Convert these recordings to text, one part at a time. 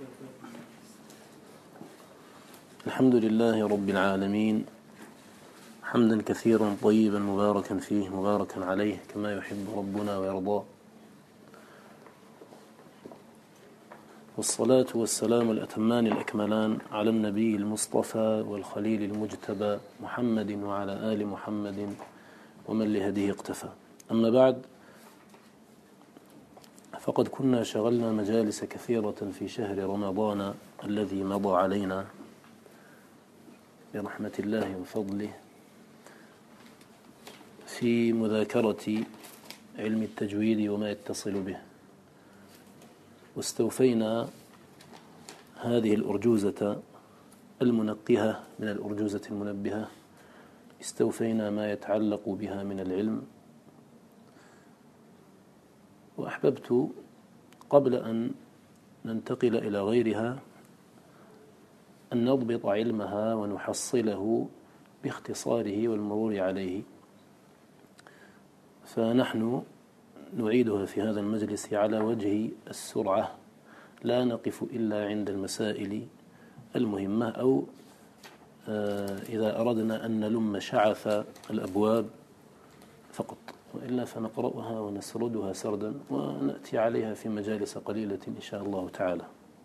الحمد لله رب العالمين، حمدا كثيرا طيبا مباركا فيه مباركا عليه كما يحب ربنا ويرضى، والصلاة والسلام الأتمان الأكملان على النبي المصطفى والخليل المجتبى محمد وعلى آل محمد ومن لهديه اقتفى. أما بعد، فقد كنا شغلنا مجالس كثيرة في شهر رمضان الذي مضى علينا برحمة الله وفضله في مذاكرة علم التجويد وما يتصل به، واستوفينا هذه الأرجوزة المنقهة من الأرجوزة المنبهة، استوفينا ما يتعلق بها من العلم. وأحببت قبل أن ننتقل إلى غيرها أن نضبط علمها ونحصله باختصاره والمرور عليه، فنحن نعيدها في هذا المجلس على وجه السرعة، لا نقف إلا عند المسائل المهمة، أو إذا أردنا أن نلم شعث الأبواب فقط، وإلا فنقرأها ونسردها سردا ونأتي عليها في مجالس قليلة إن شاء الله تعالى.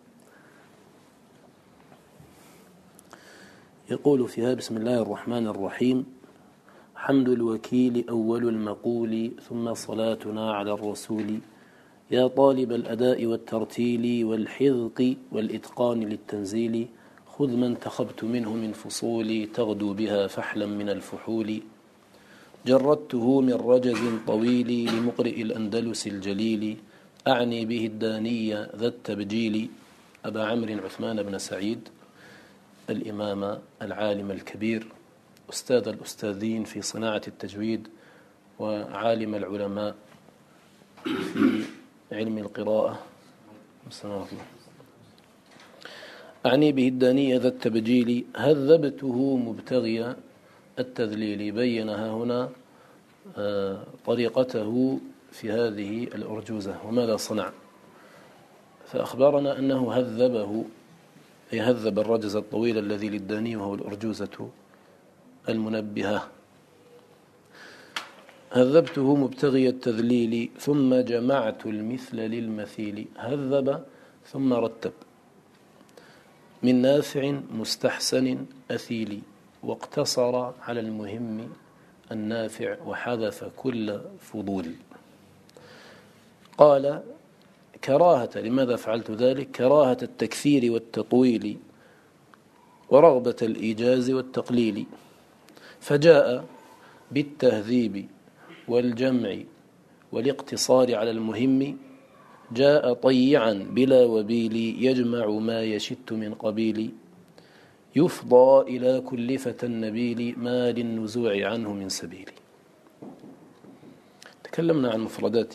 يقول فيها: بسم الله الرحمن الرحيم. حمد الوكيل أول المقول، ثم صلاتنا على الرسول. يا طالب الأداء والترتيل والحذق والإتقان للتنزيل، خذ ما انتخبت منه من فصول، تغدو بها فحلا من الفحول. جردته من رجز طويل لمقرئ الأندلس الجليل، أعني به الداني ذا التبجيل، أبا عمرو عثمان بن سعيد الإمام العالم الكبير، أستاذ الأستاذين في صناعة التجويد وعالم العلماء في علم القراءة. أعني به الداني ذا التبجيل، هذبته مبتغي التذليل. بينها هنا طريقته في هذه الأرجوزة وماذا صنع، فأخبرنا أنه هذبه، يهذب الرجز الطويل الذي للداني وهو الأرجوزة المنبهة. هذبته مبتغي التذليل، ثم جمعت المثل للمثيل. هذب ثم رتب، من نافع مستحسن أثيل، واقتصر على المهم النافع وحذف كل فضول. قال: كراهة، لماذا فعلت ذلك؟ كراهة التكثير والتطويل ورغبة الإيجاز والتقليل، فجاء بالتهذيب والجمع والاقتصار على المهم. جاء طيعا بلا وبيل، يجمع ما يشت من قبيل، يفضى إلى كل فتى النبيل، ما للنزوع عنه من سبيل. تكلمنا عن مفردات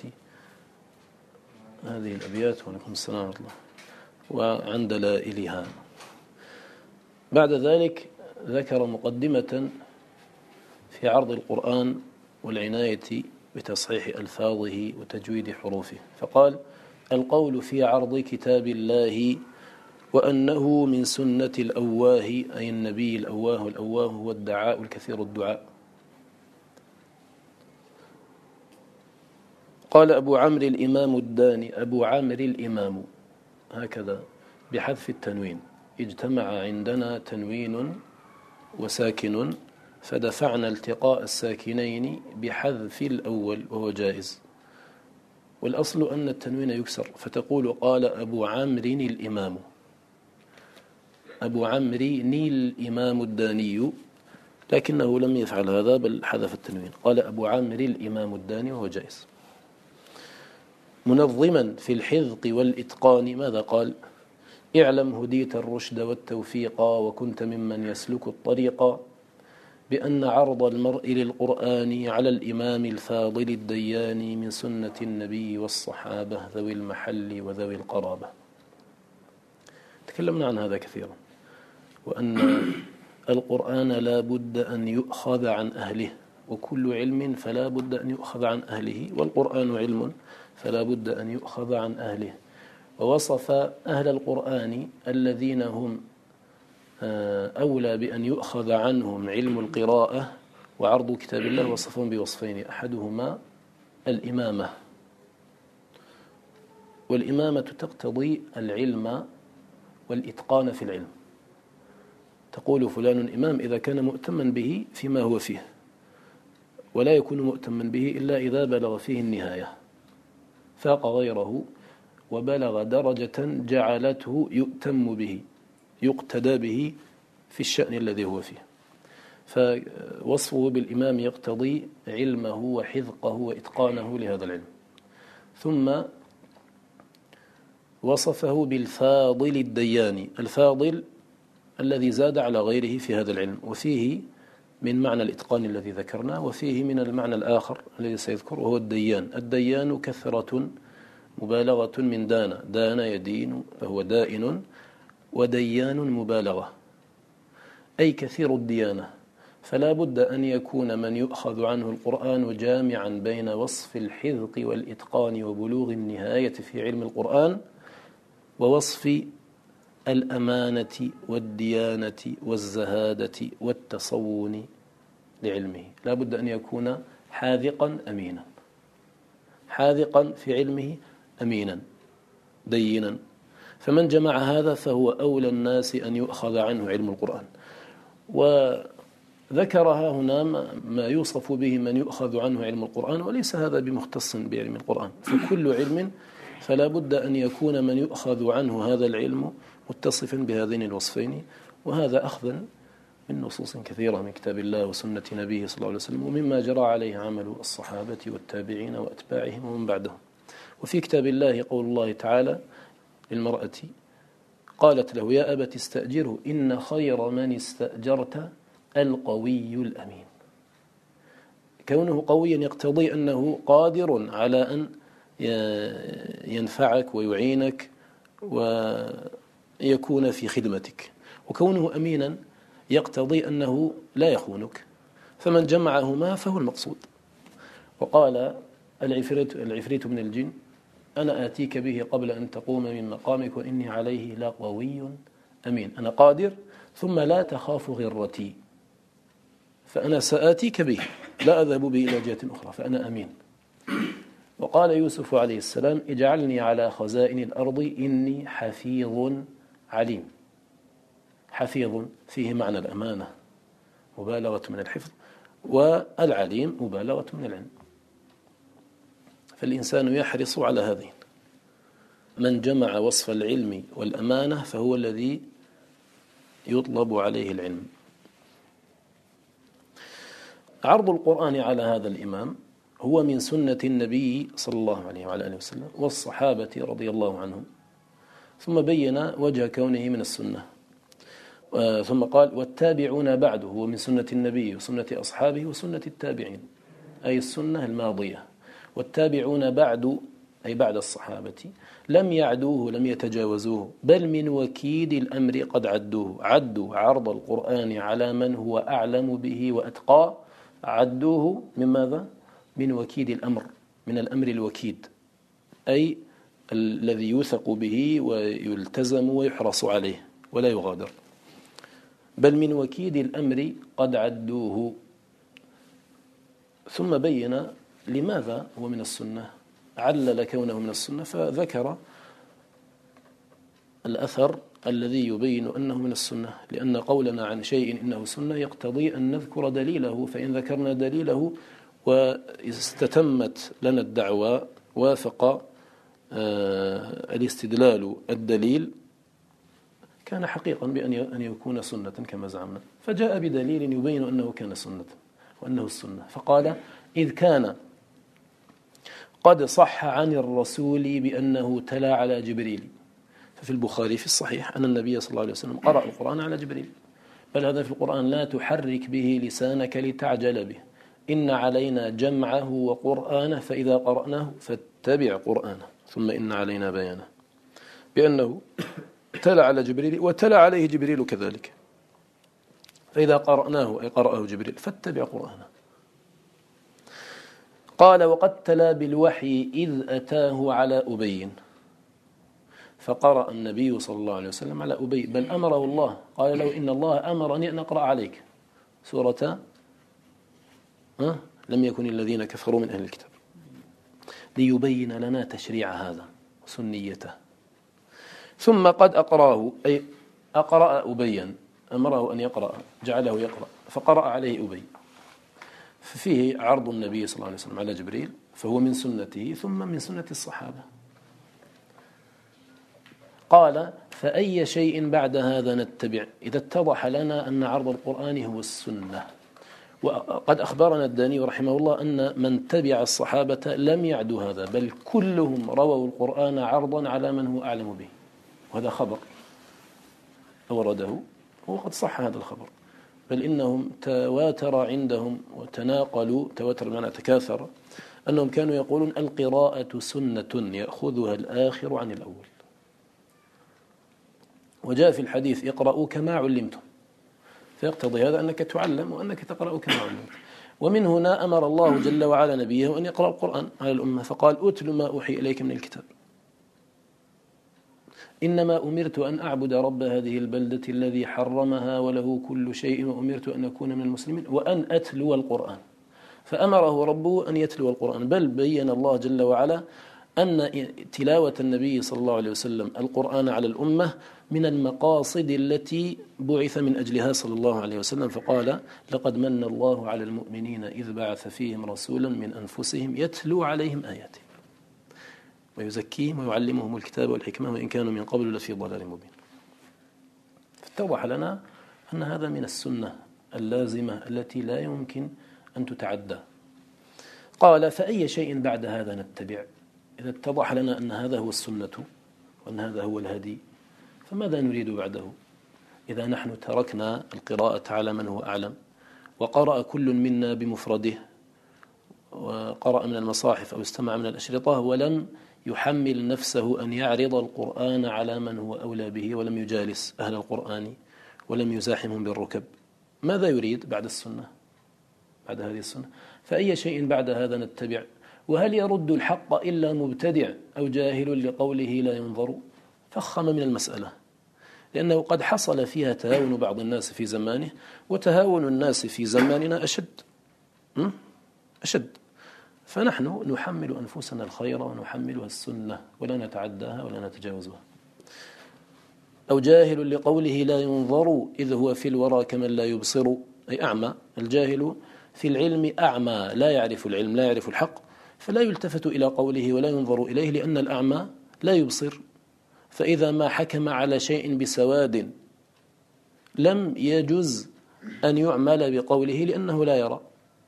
هذه الأبيات ولكم السلام ورحمة الله، وعن دلائلها. بعد ذلك ذكر مقدمة في عرض القرآن والعناية بتصحيح ألفاظه وتجويد حروفه، فقال: القول في عرض كتاب الله، وأنه من سنة الأواه، أي النبي الأواه. الأواه هو الدعاء الكثير الدعاء. قال أبو عمرو الإمام الداني، أبو عمرو الإمام هكذا بحذف التنوين، اجتمع عندنا تنوين وساكن فدفعنا التقاء الساكنين بحذف الأول وهو جائز، والأصل أن التنوين يكسر، فتقول: قال أبو عمرو الإمام، أبو عمرو الإمام الداني، لكنه لم يفعل هذا بل حذف التنوين، قال أبو عمرو الإمام الداني وهو جائز. منظما في الحذق والإتقان، ماذا قال؟ اعلم هديت الرشد والتوفيق، وكنت ممن يسلك الطريق، بأن عرض المرء للقرآن على الإمام الفاضل الديان، من سنة النبي والصحابة ذوي المحل وذوي القرابة. تكلمنا عن هذا كثيرا، وأن القرآن لا بد أن يؤخذ عن أهله، وكل علم فلا بد أن يؤخذ عن أهله، والقرآن علم فلا بد أن يؤخذ عن أهله. ووصف أهل القرآن الذين هم أولى بأن يؤخذ عنهم علم القراءة وعرض كتاب الله، وصفهم بوصفين: أحدهما الإمامة، والإمامة تقتضي العلم والإتقان في العلم. تقول فلان إمام إذا كان مؤتما به فيما هو فيه، ولا يكون مؤتما به إلا إذا بلغ فيه النهاية، فاق غيره وبلغ درجة جعلته يؤتم به، يقتدى به في الشأن الذي هو فيه. فوصفه بالإمام يقتضي علمه وحذقه وإتقانه لهذا العلم. ثم وصفه بالفاضل الديان، الفاضل الذي زاد على غيره في هذا العلم، وفيه من معنى الإتقان الذي ذكرناه، وفيه من المعنى الآخر الذي سيذكر، وهو الديان. الديان كثرة مبالغة من دان، دان يدين فهو دائن، وديان مبالغة أي كثير الديانة. فلا بد أن يكون من يؤخذ عنه القرآن جامعا بين وصف الحذق والإتقان وبلوغ النهاية في علم القرآن، ووصف الأمانة والديانة والزهادة والتصون لعلمه. لا بد أن يكون حاذقا أمينا، حاذقا في علمه أمينا دينا. فمن جمع هذا فهو أولى الناس أن يؤخذ عنه علم القرآن. وذكرها هنا ما يوصف به من يؤخذ عنه علم القرآن، وليس هذا بمختص بعلم القرآن، فكل علم فلا بد أن يكون من يؤخذ عنه هذا العلم متصفا بهذين الوصفين، وهذا أخذا من نصوص كثيرة من كتاب الله وسنة نبيه صلى الله عليه وسلم، ومما جرى عليه عمل الصحابة والتابعين وأتباعهم ومن بعدهم. وفي كتاب الله قول الله تعالى للمرأة قالت له: يا أبت استأجره إن خير من استأجرت القوي الأمين. كونه قويا يقتضي أنه قادر على أن ينفعك ويعينك ويكون في خدمتك، وكونه أمينا يقتضي أنه لا يخونك. فمن جمعهما فهو المقصود. وقال العفريت من الجن: أنا آتيك به قبل أن تقوم من مقامك وإني عليه لقوي أمين. أنا قادر، ثم لا تخاف غرتي، فأنا سآتيك به، لا أذهب به إلى جهة أخرى، فأنا أمين. وقال يوسف عليه السلام: اجعلني على خزائن الأرض إني حفيظ عليم. حفيظ فيه معنى الأمانة، مبالغة من الحفظ، والعليم مبالغة من العلم. فالإنسان يحرص على هذين. من جمع وصف العلم والأمانة فهو الذي يطلب عليه العلم. عرض القرآن على هذا الإمام هو من سنة النبي صلى الله عليه وعلى آله وسلم والصحابة رضي الله عنهم. ثم بين وجه كونه من السنة، ثم قال: والتابعون بعده، هو من سنة النبي وسنة أصحابه وسنة التابعين، أي السنة الماضية. والتابعون بعد أي بعد الصحابة لم يعدوه، لم يتجاوزوه، بل من وكيد الأمر قد عدوه. عدوا عرض القرآن على من هو أعلم به وأتقى، عدوه من ماذا؟ من وكيد الأمر، من الأمر الوكيد، أي الذي يوثق به ويلتزم ويحرص عليه ولا يغادر. بل من وكيد الأمر قد عدوه. ثم بين لماذا هو من السنة، علل كونه من السنة، فذكر الأثر الذي يبين أنه من السنة. لأن قولنا عن شيء إنه سنة يقتضي أن نذكر دليله، فإن ذكرنا دليله واستتمت لنا الدعوة، وافق الاستدلال الدليل، كان حقيقا بأن يكون سنة كما زعمنا. فجاء بدليل يبين أنه كان سنة وأنه السنة، فقال: إذ كان قد صح عن الرسول بأنه تلا على جبريل. ففي البخاري في الصحيح أن النبي صلى الله عليه وسلم قرأ القرآن على جبريل. بل هذا في القرآن: لا تحرك به لسانك لتعجل به إن علينا جمعه وقرآنه فإذا قرأناه فاتبع قرآنه ثم إن علينا بيانه، بأنه تلا على جبريل وتلا عليه جبريل كذلك. فإذا قرأناه أي قرأه جبريل فاتبع قرآنه. قال: وقد تلا بالوحي إذ أتاه على أبين. فقرأ النبي صلى الله عليه وسلم على أبي، بل أمره الله، قال له إن الله أمرني أن أقرأ عليك سورة لم يكن الذين كفروا من أهل الكتاب، ليبين لنا تشريع هذا سنيته. ثم قد أقراه، أي أقرأ أبيا، أمره أن يقرأ، جعله يقرأ، فقرأ عليه أبي، ففيه عرض النبي صلى الله عليه وسلم على جبريل، فهو من سنته ثم من سنة الصحابة. قال فأي شيء بعد هذا نتبع، إذا اتضح لنا أن عرض القرآن هو السنة. وقد أخبرنا الداني رحمه الله أن من تبع الصحابة لم يعدوا هذا، بل كلهم رووا القرآن عرضا على من هو أعلم به، وهذا خبر أورده وقد صح هذا الخبر، بل إنهم تواتر عندهم وتناقلوا، تواتر بمعنى تكاثر، أنهم كانوا يقولون القراءة سنة يأخذها الآخر عن الأول. وجاء في الحديث اقرأوا كما علمتم، فيقتضي هذا أنك تعلم وأنك تقرأ كما علمت. ومن هنا أمر الله جل وعلا نبيه أن يقرأ القرآن على الأمة، فقال أتل ما أوحي إليك من الكتاب، إنما أمرت أن أعبد رب هذه البلدة الذي حرمها وله كل شيء، وأمرت أن أكون من المسلمين وأن أتلو القرآن. فأمره ربه أن يتلو القرآن، بل بين الله جل وعلا أن تلاوة النبي صلى الله عليه وسلم القرآن على الأمة من المقاصد التي بعث من أجلها صلى الله عليه وسلم، فقال لقد من الله على المؤمنين إذ بعث فيهم رسولا من أنفسهم يتلو عليهم آياته ويزكيهم ويعلمهم الكتاب والحكمة وإن كانوا من قبل لفي ضلال مبين. فاتضح لنا أن هذا من السنة اللازمة التي لا يمكن أن تتعدى. قال فأي شيء بعد هذا نتبع، إذا اتضح لنا أن هذا هو السنة وأن هذا هو الهدي، فماذا نريد بعده؟ إذا نحن تركنا القراءة على من هو أعلم، وقرأ كل منا بمفرده، وقرأ من المصاحف أو استمع من الأشرطة، ولم يحمل نفسه أن يعرض القرآن على من هو أولى به، ولم يجالس أهل القرآن ولم يزاحمهم بالركب، ماذا يريد بعد السنة؟ بعد هذه السنة فأي شيء بعد هذا نتبع. وهل يرد الحق إلا مبتدع أو جاهل لقوله لا ينظر؟ فخم من المسألة، لأنه قد حصل فيها تهاون بعض الناس في زمانه، وتهاون الناس في زماننا أشد. فنحن نحمل أنفسنا الخير ونحملها السنة ولا نتعداها ولا نتجاوزها. أو جاهل لقوله لا ينظر إذ هو في الورى كمن لا يبصر، أي أعمى. الجاهل في العلم أعمى، لا يعرف العلم، لا يعرف الحق، فلا يلتفت إلى قوله ولا ينظر إليه، لأن الأعمى لا يبصر. فإذا ما حكم على شيء بسواد لم يجز أن يعمل بقوله لأنه لا يرى.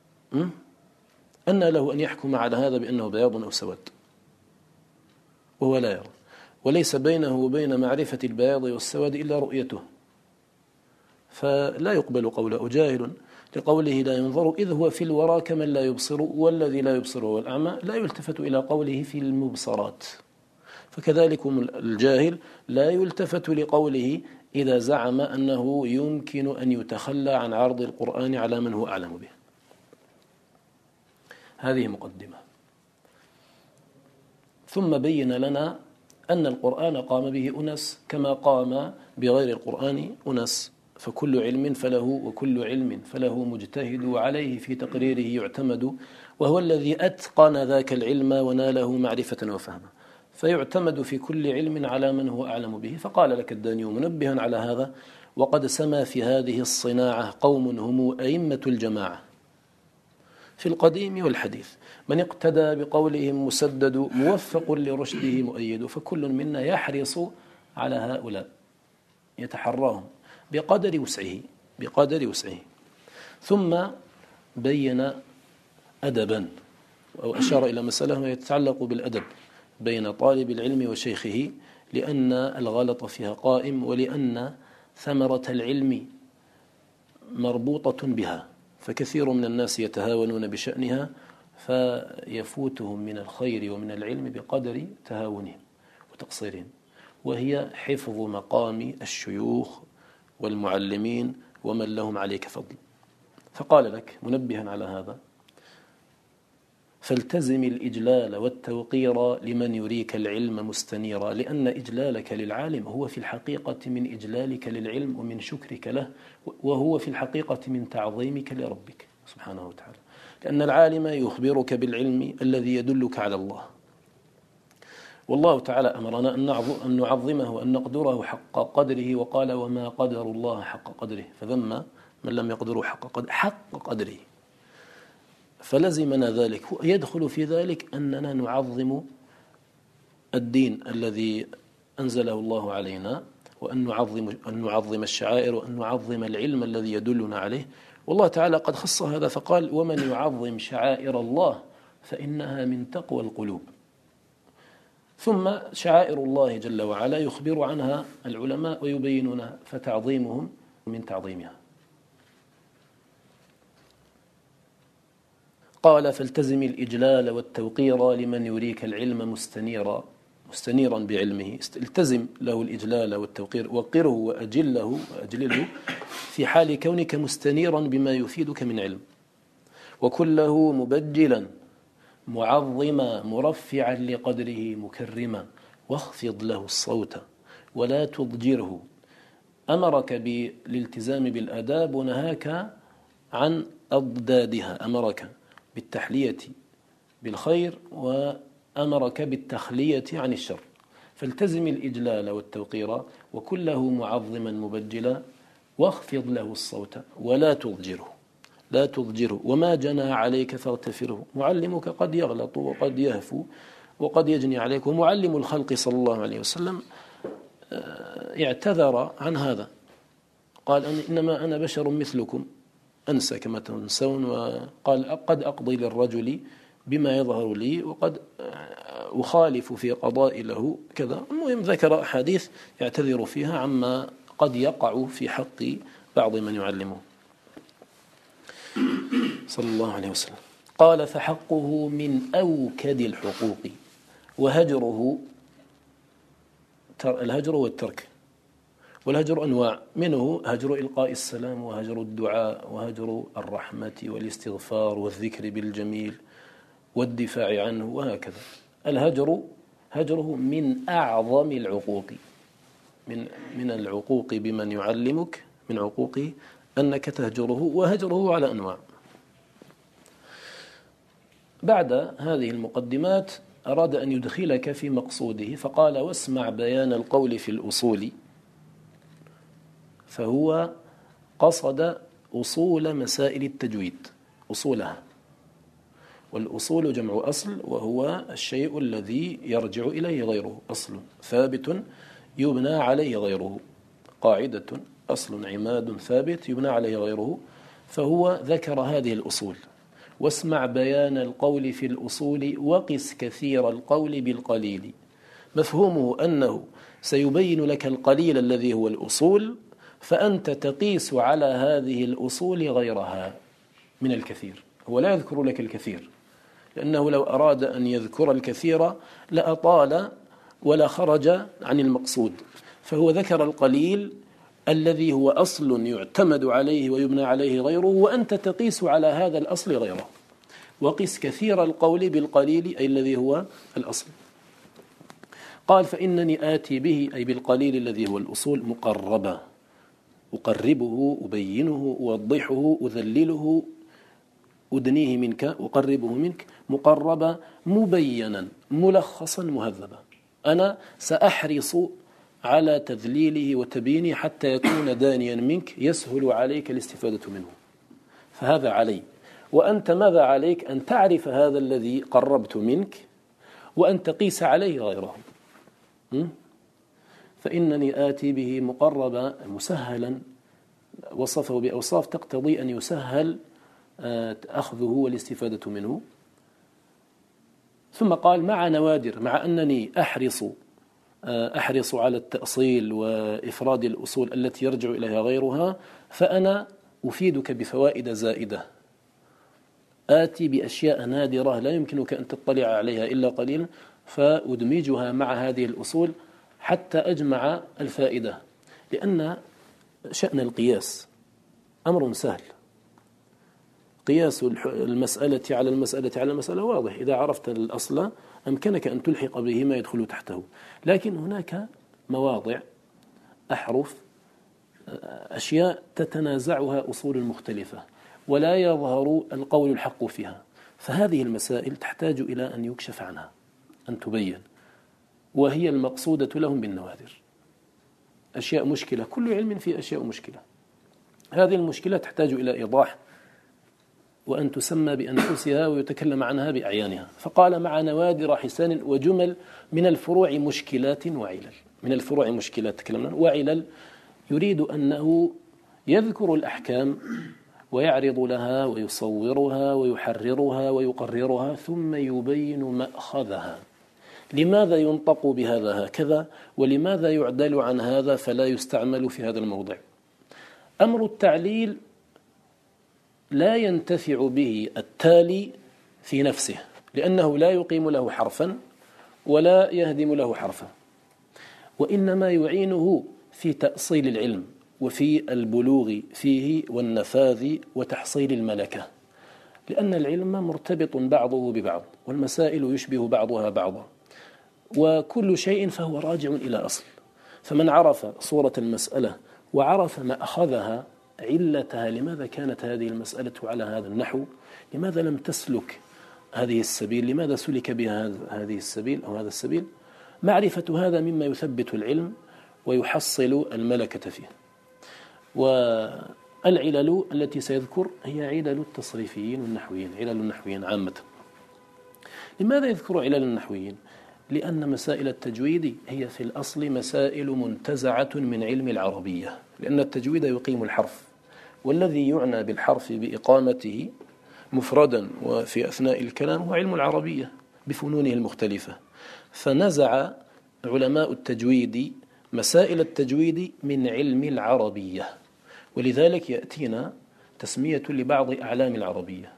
أن له أن يحكم على هذا بأنه بياض أو سواد وهو لا يرى، وليس بينه وبين معرفة البياض والسواد إلا رؤيته، فلا يقبل قوله. جاهل لقوله لا ينظر إذ هو في الورى كمن لا يبصر، والذي لا يبصر هو الأعمى، لا يلتفت إلى قوله في المبصرات. فكذلك الجاهل لا يلتفت لقوله إذا زعم أنه يمكن أن يتخلى عن عرض القرآن على من هو أعلم به. هذه مقدمة. ثم بين لنا أن القرآن قام به أناس كما قام بغير القرآن أناس، فكل علم فله وكل علم فله مجتهد، وعليه في تقريره يعتمد، وهو الذي أتقن ذاك العلم وناله معرفة وفهما، فيعتمد في كل علم على من هو أعلم به. فقال لك الداني منبها على هذا: وقد سما في هذه الصناعة قوم هم أئمة الجماعة في القديم والحديث، من اقتدى بقولهم مسدد، موفق لرشده مؤيد. فكل منا يحرص على هؤلاء، يتحراهم بقدر وسعه. ثم بين أدبا، أو أشار إلى مسألة يتعلق بالأدب بين طالب العلم وشيخه، لأن الغلط فيها قائم، ولأن ثمرة العلم مربوطة بها، فكثير من الناس يتهاونون بشأنها فيفوتهم من الخير ومن العلم بقدر تهاونهم وتقصيرهم، وهي حفظ مقام الشيوخ والمعلمين ومن لهم عليك فضل. فقال لك منبها على هذا: فالتزم الإجلال والتوقير لمن يريك العلم مستنيرا، لأن إجلالك للعالم هو في الحقيقة من إجلالك للعلم ومن شكرك له، وهو في الحقيقة من تعظيمك لربك سبحانه وتعالى، لأن العالم يخبرك بالعلم الذي يدلك على الله، والله تعالى أمرنا أن نعظمه وأن نقدره حق قدره، وقال وما قدر الله حق قدره، فذم من لم يقدره حق قدره. فلزمنا ذلك، يدخل في ذلك أننا نعظم الدين الذي أنزله الله علينا، وأن نعظم الشعائر، وأن نعظم العلم الذي يدلنا عليه. والله تعالى قد خص هذا فقال ومن يعظم شعائر الله فإنها من تقوى القلوب. ثم شعائر الله جل وعلا يخبر عنها العلماء ويبينونها، فتعظيمهم من تعظيمها. قال فالتزم الإجلال والتوقير لمن يريك العلم مستنيرا بعلمه، التزم له الإجلال والتوقير، وقره وأجله في حال كونك مستنيرا بما يفيدك من علم، وكله مبجلا معظما مرفعا لقدره مكرما، واخفض له الصوت ولا تضجره. أمرك بالالتزام بالآداب ونهاك عن أضدادها، أمرك بالتحلية بالخير وأمرك بالتخلية عن الشر. فالتزم الإجلال والتوقير وكله معظما مبجلا، واخفض له الصوت ولا تضجره، وما جنى عليك فاغتفره. معلمك قد يغلط وقد يهفو وقد يجني عليك، ومعلم الخلق صلى الله عليه وسلم اعتذر عن هذا، قال إنما أنا بشر مثلكم أنسى كما تنسون، وقال قد أقضي للرجل بما يظهر لي وقد أخالف في قضاء له كذا. المهم ذكر أحاديث يعتذر فيها عما قد يقع في حق بعض من يعلمه صلى الله عليه وسلم. قال فحقه من أوكد الحقوق، وهجره الهجر والترك، والهجر أنواع، منه هجر إلقاء السلام، وهجر الدعاء، وهجر الرحمة والاستغفار والذكر بالجميل والدفاع عنه، وهكذا. هجره من أعظم العقوق، من العقوق بمن يعلمك، من عقوقه أنك تهجره، وهجره على أنواع. بعد هذه المقدمات أراد أن يدخلك في مقصوده، فقال واسمع بيان القول في الأصول، فهو قصد أصول مسائل التجويد، أصولها، والأصول جمع أصل، وهو الشيء الذي يرجع إليه غيره، أصل ثابت يبنى عليه غيره، قاعدة أصل عماد ثابت يبنى عليه غيره، فهو ذكر هذه الأصول. واسمع بيان القول في الأصول وقس كثير القول بالقليل، مفهومه أنه سيبين لك القليل الذي هو الأصول، فأنت تقيس على هذه الأصول غيرها من الكثير. هو لا يذكر لك الكثير، لأنه لو أراد أن يذكر الكثير لأطال ولا خرج عن المقصود، فهو ذكر القليل الذي هو أصل يعتمد عليه ويبنى عليه غيره، وأنت تقيس على هذا الأصل غيره. وقس كثير القول بالقليل، أي الذي هو الأصل. قال فإنني آتي به، أي بالقليل الذي هو الأصول، مقربا، أقربه، أبينه، أوضحه، أذلله، أدنيه منك، أقربه منك، مقربا، مبينا، ملخصا، مهذبا. أنا سأحرص على تذليله وتبيينه حتى يكون دانيا منك، يسهل عليك الاستفادة منه. فهذا علي، وأنت ماذا عليك؟ أن تعرف هذا الذي قربت منك، وأن تقيس عليه غيره. فإنني آتي به مقربا، مسهلا، وصفه بأوصاف تقتضي أن يسهل أخذه والاستفادة منه. ثم قال مع نوادر، مع أنني أحرص على التأصيل وإفراد الأصول التي يرجع إليها غيرها، فأنا أفيدك بفوائد زائدة، آتي بأشياء نادرة لا يمكنك أن تطلع عليها إلا قليلا، فأدمجها مع هذه الأصول حتى أجمع الفائدة. لأن شأن القياس أمر سهل، قياس المسألة على المسألة واضح. إذا عرفت الأصل أمكنك أن تلحق به ما يدخل تحته. لكن هناك مواضع، أحرف، أشياء تتنازعها أصول مختلفة ولا يظهر القول الحق فيها، فهذه المسائل تحتاج إلى أن يكشف عنها، أن تبين، وهي المقصودة لهم بالنوادر. أشياء مشكلة، كل علم فيه أشياء مشكلة، هذه المشكلة تحتاج إلى إيضاح وأن تسمى بأنفسها ويتكلم عنها بأعيانها. فقال مع نوادر حسان وجمل من الفروع مشكلات وعلل. من الفروع مشكلات تكلمنا، وعلل يريد أنه يذكر الأحكام ويعرض لها ويصورها ويحررها ويقررها ثم يبين مأخذها، لماذا ينطق بهذا هكذا ولماذا يعدل عن هذا فلا يستعمل في هذا الموضع. أمر التعليل لا ينتفع به التالي في نفسه، لأنه لا يقيم له حرفا ولا يهدم له حرفا، وإنما يعينه في تأصيل العلم وفي البلوغ فيه والنفاذ وتحصيل الملكة، لأن العلم مرتبط بعضه ببعض والمسائل يشبه بعضها بعضا، وكل شيء فهو راجع إلى أصل. فمن عرف صورة المسألة وعرف ما أخذها، علتها، لماذا كانت هذه المسألة على هذا النحو، لماذا لم تسلك هذه السبيل، لماذا سلك بها هذه السبيل أو هذا السبيل، معرفة هذا مما يثبت العلم ويحصل الملكة فيه. والعلل التي سيذكر هي علل التصريفيين والنحويين، علل النحويين عامة. لماذا يذكر علل النحويين؟ لأن مسائل التجويد هي في الأصل مسائل منتزعة من علم العربية، لأن التجويد يقيم الحرف، والذي يعنى بالحرف بإقامته مفردا وفي أثناء الكلام هو علم العربية بفنونه المختلفة. فنزع علماء التجويد مسائل التجويد من علم العربية، ولذلك يأتينا تسمية لبعض أعلام العربية،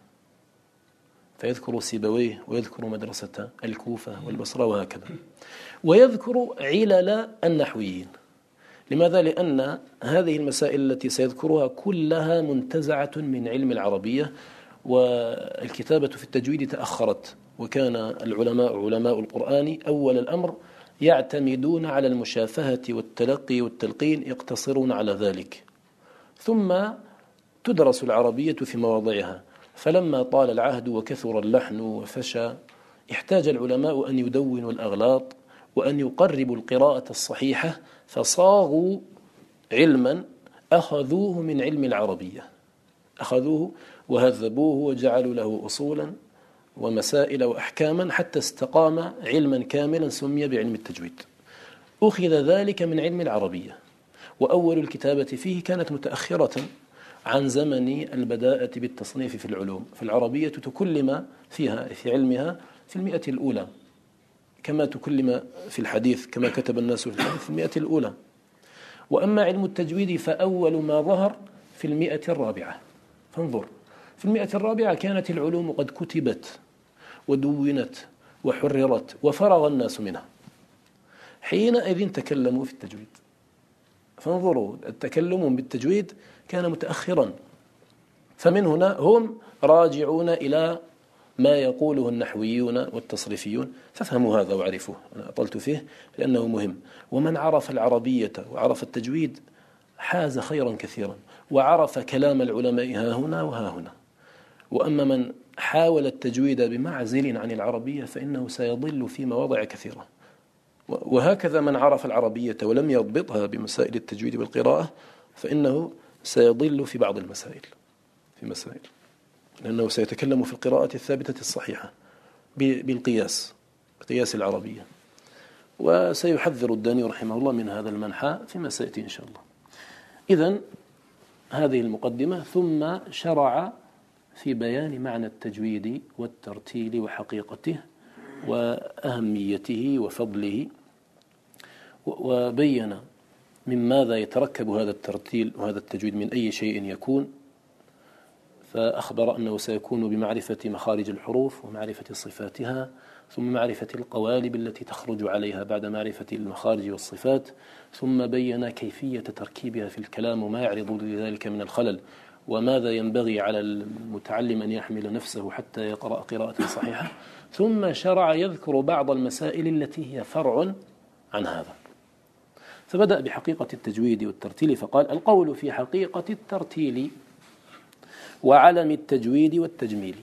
فيذكر سيبويه ويذكر مدرسة الكوفة والبصرة وهكذا، ويذكر علل النحويين. لماذا؟ لأن هذه المسائل التي سيذكرها كلها منتزعة من علم العربية، والكتابة في التجويد تأخرت، وكان العلماء علماء القرآن أول الأمر يعتمدون على المشافهة والتلقي والتلقين، يقتصرون على ذلك، ثم تدرس العربية في مواضعها. فلما طال العهد وكثر اللحن وفشى، احتاج العلماء أن يدونوا الأغلاط وأن يقربوا القراءة الصحيحة، فصاغوا علما أخذوه من علم العربية، أخذوه وهذبوه وجعلوا له أصولا ومسائل وأحكاما حتى استقام علما كاملا سمي بعلم التجويد. أخذ ذلك من علم العربية، وأول الكتابة فيه كانت متأخرة عن زمن البداءة بالتصنيف في العلوم. في العربية تكلم فيها في علمها في 100 الأولى، كما تكلم في الحديث، كما كتب الناس في 100 الأولى. وأما علم التجويد فأول ما ظهر في 100 الرابعة. فانظر، في 100 الرابعة كانت العلوم قد كتبت ودونت وحررت وفرغ الناس منها، حينئذ تكلموا في التجويد. فانظروا، التكلم بالتجويد كان متأخرا، فمن هنا هم راجعون إلى ما يقوله النحويون والتصريفيون. فافهموا هذا وعرفوه، أنا أطلت فيه لأنه مهم. ومن عرف العربية وعرف التجويد حاز خيرا كثيرا، وعرف كلام العلماء ها هنا وها هنا. وأما من حاول التجويد بمعزل عن العربية فإنه سيضل في مواضع كثيرة. وهكذا من عرف العربية ولم يضبطها بمسائل التجويد والقراءة فإنه سيضل في بعض المسائل، في مسائل، لأنه سيتكلم في القراءة الثابتة الصحيحة بالقياس، بقياس العربية. وسيحذر الداني رحمه الله من هذا المنحى فيما سيأتي إن شاء الله. إذن هذه المقدمة، ثم شرع في بيان معنى التجويد والترتيل وحقيقته وأهميته وفضله، وبين من ماذا يتركب هذا الترتيل وهذا التجويد، من أي شيء يكون. فأخبر أنه سيكون بمعرفة مخارج الحروف ومعرفة صفاتها، ثم معرفة القوالب التي تخرج عليها بعد معرفة المخارج والصفات، ثم بين كيفية تركيبها في الكلام وما يعرض لذلك من الخلل، وماذا ينبغي على المتعلم أن يحمل نفسه حتى يقرأ قراءة صحيحة، ثم شرع يذكر بعض المسائل التي هي فرع عن هذا. فبدأ بحقيقة التجويد والترتيل فقال: القول في حقيقة الترتيل وعلم التجويد والتجميل.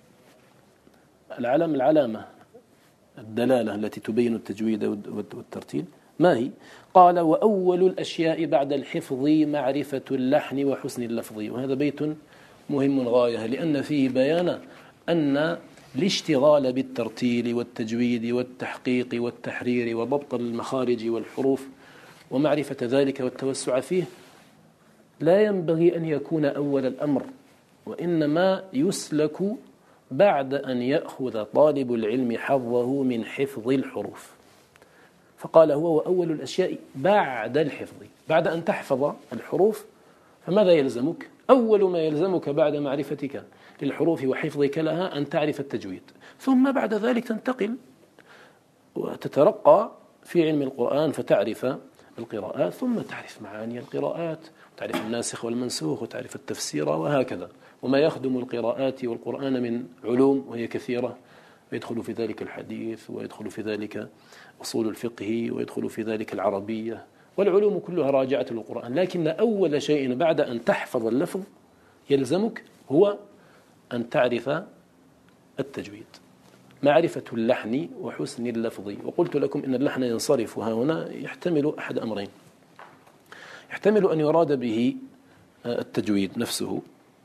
العلامة الدلالة التي تبين التجويد والترتيل ما هي؟ قال: وأول الأشياء بعد الحفظ معرفة اللحن وحسن اللفظ. وهذا بيت مهم غاية، لأن فيه بيان أن الاشتغال بالترتيل والتجويد والتحقيق والتحرير وضبط المخارج والحروف ومعرفة ذلك والتوسع فيه لا ينبغي أن يكون أول الأمر، وإنما يسلك بعد أن يأخذ طالب العلم حظه من حفظ الحروف. فقال: هو وأول الأشياء بعد الحفظ. بعد أن تحفظ الحروف فماذا يلزمك؟ أول ما يلزمك بعد معرفتك للحروف وحفظك لها أن تعرف التجويد، ثم بعد ذلك تنتقل وتترقى في علم القرآن فتعرف القراءات، ثم تعرف معاني القراءات، وتعرف الناسخ والمنسوخ، وتعرف التفسير، وهكذا، وما يخدم القراءات والقرآن من علوم وهي كثيرة، ويدخل في ذلك الحديث، ويدخل في ذلك أصول الفقه، ويدخل في ذلك العربية، والعلوم كلها راجعة للقرآن. لكن أول شيء بعد أن تحفظ اللفظ يلزمك هو أن تعرف التجويد، معرفة اللحن وحسن اللفظ. وقلت لكم إن اللحن ينصرف هنا يحتمل أحد أمرين: يحتمل أن يراد به التجويد نفسه،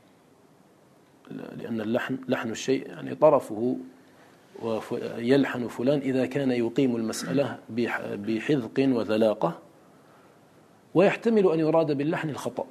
لأن اللحن لحن الشيء يعني طرفه، ويلحن فلان إذا كان يقيم المسألة بحذق وذلاقة. ويحتمل أن يراد باللحن الخطأ،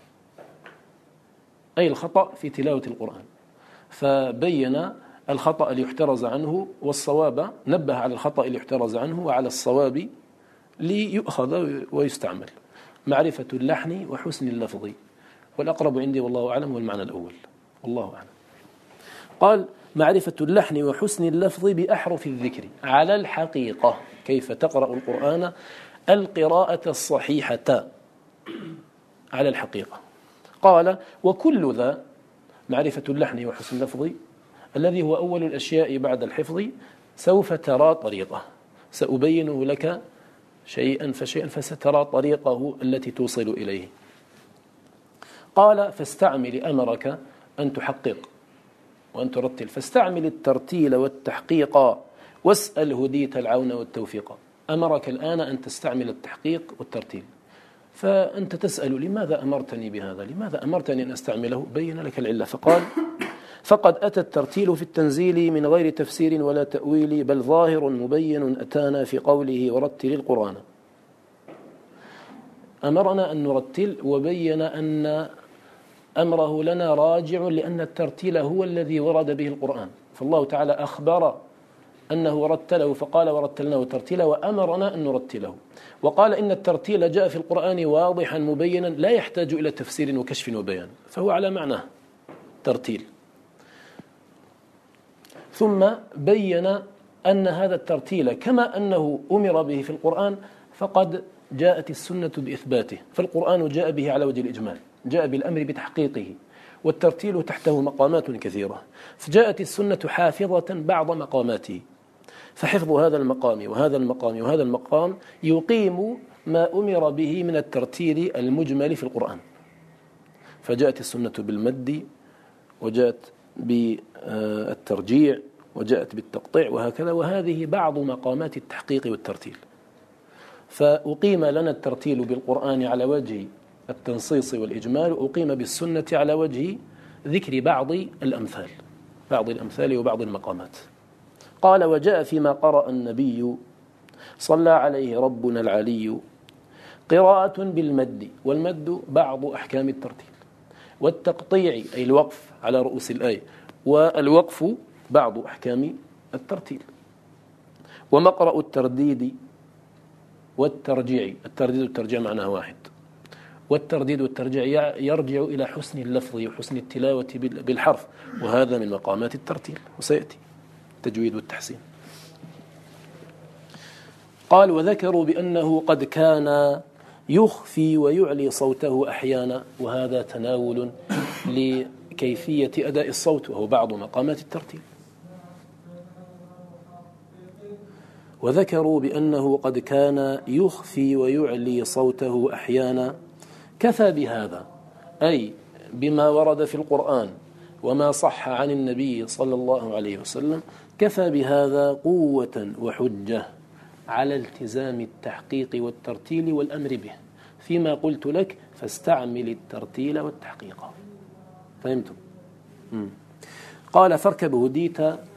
أي الخطأ في تلاوة القرآن، فبين الخطأ اللي يحترز عنه والصواب، نبه على الخطأ اللي يحترز عنه وعلى الصواب ليؤخذ ويستعمل. معرفة اللحن وحسن اللفظ، والأقرب عندي والله أعلم هو المعنى الأول، والله أعلم. قال: معرفة اللحن وحسن اللفظ بأحرف الذكر على الحقيقة، كيف تقرأ القرآن القراءة الصحيحة على الحقيقة. قال: وكل ذا، معرفة اللحن وحسن اللفظ الذي هو أول الأشياء بعد الحفظ، سوف ترى طريقه، سأبينه لك شيئا فشيئا فسترى طريقه التي توصل إليه. قال: فاستعمل، أمرك أن تحقق وأن ترتل، فاستعمل الترتيل والتحقيق واسأل هديت العون والتوفيق. أمرك الآن أن تستعمل التحقيق والترتيل، فأنت تسأل: لماذا أمرتني بهذا؟ لماذا أمرتني أن أستعمله؟ بين لك العلة. فقال: فقد أتى الترتيل في التنزيل من غير تفسير ولا تأويل، بل ظاهر مبين أتانا في قوله ورتل القرآن. أمرنا أن نرتل، وبين أن أمره لنا راجع لأن الترتيل هو الذي ورد به القرآن، فالله تعالى أخبر أنه رتله فقال: ورتلناه ترتيلا، وأمرنا أن نرتله. وقال: إن الترتيل جاء في القرآن واضحا مبينا لا يحتاج إلى تفسير وكشف وبيان، فهو على معناه ترتيل. ثم بين أن هذا الترتيل كما أنه أمر به في القرآن فقد جاءت السنة بإثباته، فالقرآن جاء به على وجه الإجمال، جاء بالأمر بتحقيقه، والترتيل تحته مقامات كثيرة، فجاءت السنة حافظة بعض مقاماته، فحفظ هذا المقام وهذا المقام وهذا المقام يقيم ما أمر به من الترتيل المجمل في القرآن. فجاءت السنة بالمد، وجاءت بالترجيع، وجاءت بالتقطيع، وهكذا، وهذه بعض مقامات التحقيق والترتيل. فأقيم لنا الترتيل بالقرآن على وجه التنصيص والإجمال، وأقيم بالسنة على وجه ذكر بعض الأمثال وبعض المقامات. قال: وجاء فيما قرأ النبي صلى عليه ربنا العلي قراءة بالمد، والمد بعض أحكام الترتيل، والتقطيع أي الوقف على رؤوس الآية، والوقف بعض أحكام الترتيل، ومقرأ الترديد والترجيع. الترديد والترجيع معناه واحد، والترديد والترجيع يرجع إلى حسن اللفظ وحسن التلاوة بالحرف، وهذا من مقامات الترتيل، وسيأتي التجويد والتحسين. قال: وذكروا بأنه قد كان يخفي ويعلي صوته أحيانا، وهذا تناول لكيفية أداء الصوت، وهو بعض مقامات الترتيل. وذكروا بأنه قد كان يخفي ويعلي صوته أحيانا، كفى بهذا، أي بما ورد في القرآن وما صح عن النبي صلى الله عليه وسلم، كفى بهذا قوة وحجة على التزام التحقيق والترتيل والأمر به، فيما قلت لك فاستعمل الترتيل والتحقيق. فهمتم؟ قال فاركب هديت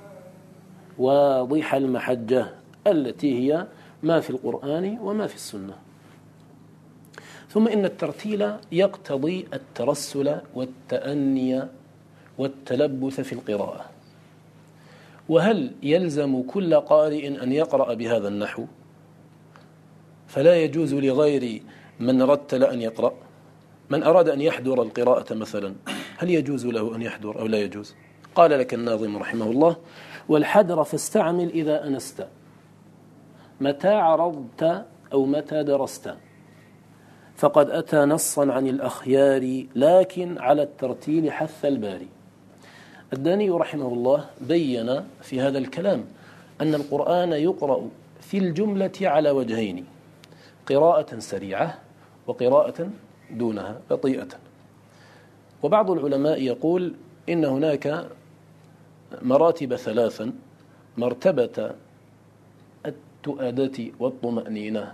واضح المحجة، التي هي ما في القرآن وما في السنة. ثم إن الترتيل يقتضي الترسل والتأني والتلبث في القراءة. وهل يلزم كل قارئ أن يقرأ بهذا النحو؟ فلا يجوز لغير من رتل أن يقرأ. من أراد أن يحضر القراءة مثلا، هل يجوز له أن يحضر أو لا يجوز؟ قال لك الناظم رحمه الله: والحدر فاستعمل إذا أنست، متى عرضت أو متى درست، فقد أتى نصا عن الأخيار، لكن على الترتيل حث الباري. الداني رحمه الله بين في هذا الكلام أن القرآن يقرأ في الجملة على وجهين: قراءة سريعة وقراءة دونها بطيئة. وبعض العلماء يقول إن هناك مراتب ثلاثا: مرتبة التؤدة والطمأنينة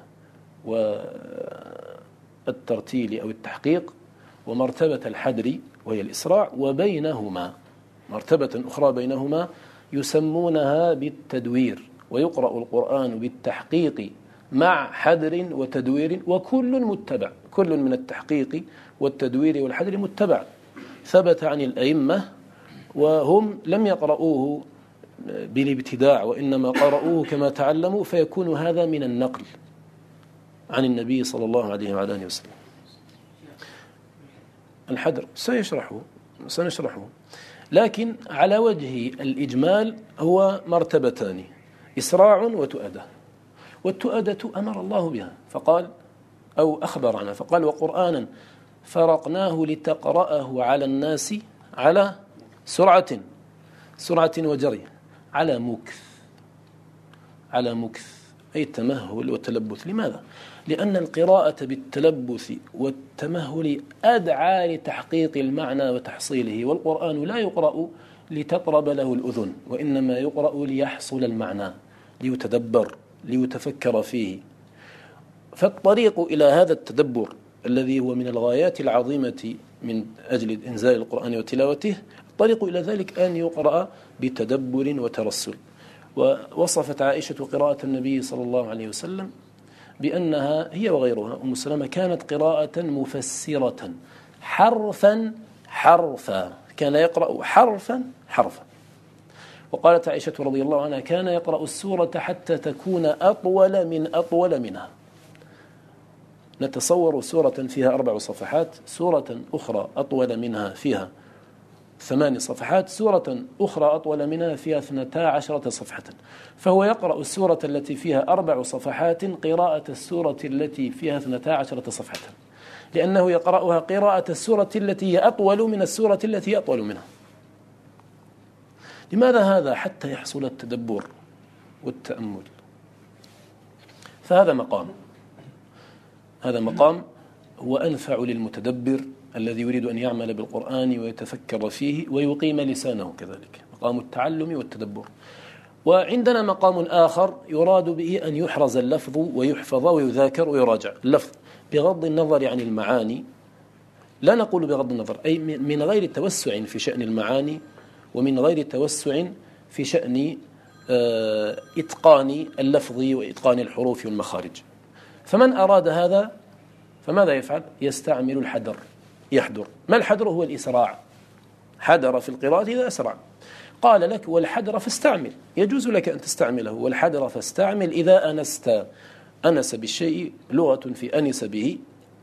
والترتيل أو التحقيق، ومرتبة الحدر وهي الإسراع، وبينهما مرتبة أخرى بينهما يسمونها بالتدوير. ويقرأ القرآن بالتحقيق مع حدر وتدوير، وكل متبع، كل من التحقيق والتدوير والحدر متبع، ثبت عن الأئمة، وهم لم يقرؤوه بالابتداع، وإنما قرؤوه كما تعلموا، فيكون هذا من النقل عن النبي صلى الله عليه وعلى آله وسلم. الحدر سنشرحه، لكن على وجه الإجمال هو مرتبتان: إسراع وتؤدة. والتؤدة أمر الله بها فقال، أو أخبر عنها فقال: وقرآنا فرقناه لتقرأه على الناس على سرعة وجري، على مكث أي التمهل والتلبث. لماذا؟ لأن القراءة بالتلبث والتمهل أدعى لتحقيق المعنى وتحصيله، والقرآن لا يقرأ لتطرب له الأذن، وإنما يقرأ ليحصل المعنى، ليتدبر، ليتفكر فيه. فالطريق إلى هذا التدبر الذي هو من الغايات العظيمة من أجل إنزال القرآن وتلاوته، الطريق إلى ذلك أن يقرأ بتدبر وترسل. ووصفت عائشة قراءة النبي صلى الله عليه وسلم بأنها هي وغيرها أم سلمة كانت قراءة مفسرة، حرفا، كان يقرأ حرفا. وقالت عائشة رضي الله عنها: كان يقرأ السورة حتى تكون أطول منها. نتصور سورة فيها 4 صفحات، سورة أخرى أطول منها فيها 8 صفحات، سورة أخرى أطول منها فيها 12 صفحة، فهو يقرأ السورة التي فيها 4 صفحات قراءة السورة التي فيها 12 صفحة، لأنه يقرأها قراءة السورة التي هي أطول من السورة التي هي أطول منها. لماذا هذا؟ حتى يحصل التدبر والتأمل. فهذا مقام هو أنفع للمتدبر الذي يريد أن يعمل بالقرآن ويتفكر فيه ويقيم لسانه، كذلك مقام التعلم والتدبر. وعندنا مقام آخر يراد به أن يحرز اللفظ ويحفظ ويذاكر ويراجع اللفظ بغض النظر عن المعاني. لا نقول بغض النظر، أي من غير توسع في شأن المعاني، ومن غير توسع في شأن إتقان اللفظ وإتقان الحروف والمخارج. فمن أراد هذا فماذا يفعل؟ يستعمل الحدر، يحدر. ما الحدر؟ هو الإسراع. حدر في القراءة إذا أسرع. قال لك: والحدر فاستعمل، يجوز لك أن تستعمله. والحدر فاستعمل إذا أنست. أنس بالشيء لغة في أنس به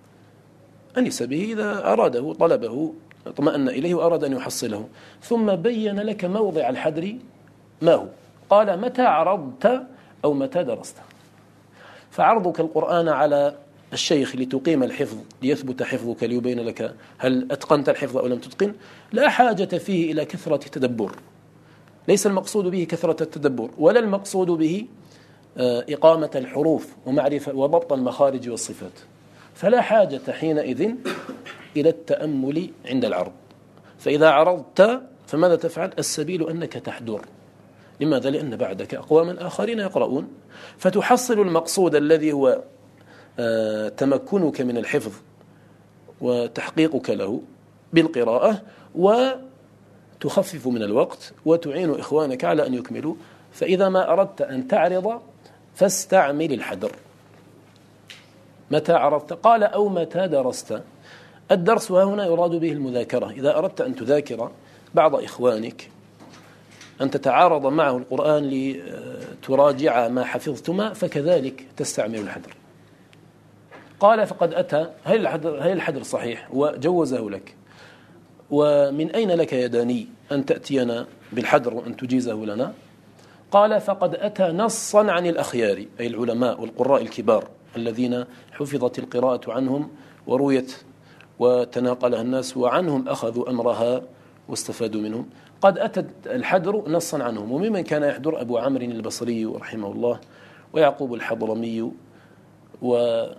إذا أراده، طلبه، اطمأن إليه وأراد أن يحصله. ثم بين لك موضع الحدر ما هو. قال: متى عرضت أو متى درست. فعرضك القرآن على الشيخ لتقيم الحفظ ليثبت حفظك ليبين لك هل أتقنت الحفظ أو لم تتقن، لا حاجة فيه إلى كثرة تدبر. ليس المقصود به كثرة التدبر، ولا المقصود به إقامة الحروف ومعرفة وضبط المخارج والصفات. فلا حاجة حينئذ إلى التأمل عند العرض. فإذا عرضت فماذا تفعل؟ السبيل أنك تحضر. لماذا؟ لأن بعدك أقواما آخرين يقرؤون، فتحصل المقصود الذي هو تمكنك من الحفظ وتحقيقك له بالقراءة، وتخفف من الوقت وتعين إخوانك على أن يكملوا. فإذا ما أردت أن تعرض فاستعمل الحذر. متى عرضت؟ قال أو متى درست. الدرس هنا يراد به المذاكرة. إذا أردت أن تذاكر بعض إخوانك، أن تتعارض معه القرآن لتراجع ما حفظتما، فكذلك تستعمل الحذر. قال فقد أتى، هل الحذر صحيح وجوزه لك، ومن أين لك يا داني أن تأتينا بالحذر وأن تجيزه لنا؟ قال فقد أتى نصا عن الأخيار، أي العلماء والقراء الكبار الذين حفظت القراءة عنهم ورويت وتناقلها الناس وعنهم أخذوا أمرها واستفادوا منهم. قد أتى الحذر نصا عنهم. وممن كان يحضر أبو عمرو البصري رحمه الله، ويعقوب الحضرمي، وابن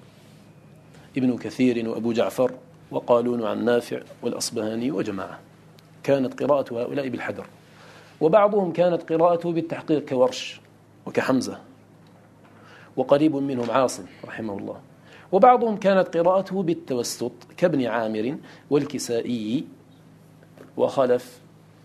كثير، وأبو جعفر، وقالون عن نافع والأصبهاني وجماعة، كانت قراءة هؤلاء بالحذر. وبعضهم كانت قراءته بالتحقيق كورش وكحمزة، وقريب منهم عاصم رحمه الله. وبعضهم كانت قراءته بالتوسط كابن عامر والكسائي وخلف.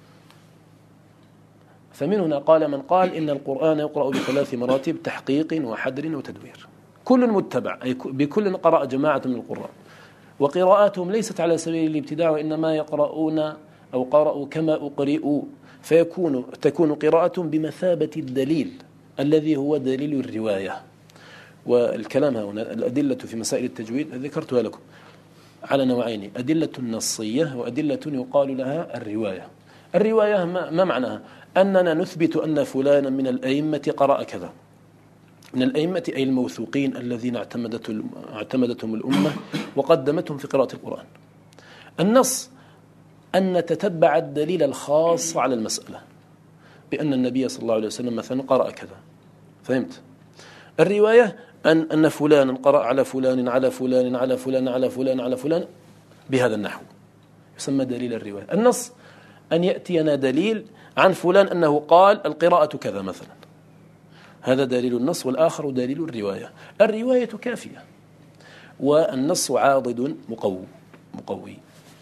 فمن هنا قال من قال إن القرآن يقرأ بثلاث مراتب: تحقيق وحدر وتدوير، كل متبع، أي بكل قرأ جماعة من القراء، وقراءاتهم ليست على سبيل الابتداع، وإنما يقرؤون أو قرأوا كما أقرئوا، تكون قراءة بمثابة الدليل الذي هو دليل الرواية. والكلام هنا الأدلة في مسائل التجويد ذكرتها لكم على نوعين: أدلة نصية وأدلة يقال لها الرواية. الرواية ما معناها؟ أننا نثبت أن فلانا من الأئمة قرأ كذا، من الأئمة أي الموثوقين الذين اعتمدتهم الأمة وقدمتهم في قراءة القرآن. النص أن نتتبع الدليل الخاص على المسألة، بأن النبي صلى الله عليه وسلم مثلا قرأ كذا، فهمت؟ الرواية أن فلانا قرأ على فلان على فلان على فلان على فلان على فلان بهذا النحو، يسمى دليل الرواية. النص أن يأتينا دليل عن فلان أنه قال القراءة كذا مثلا، هذا دليل النص، والآخر دليل الرواية. الرواية كافية، والنص عاضد مقوي.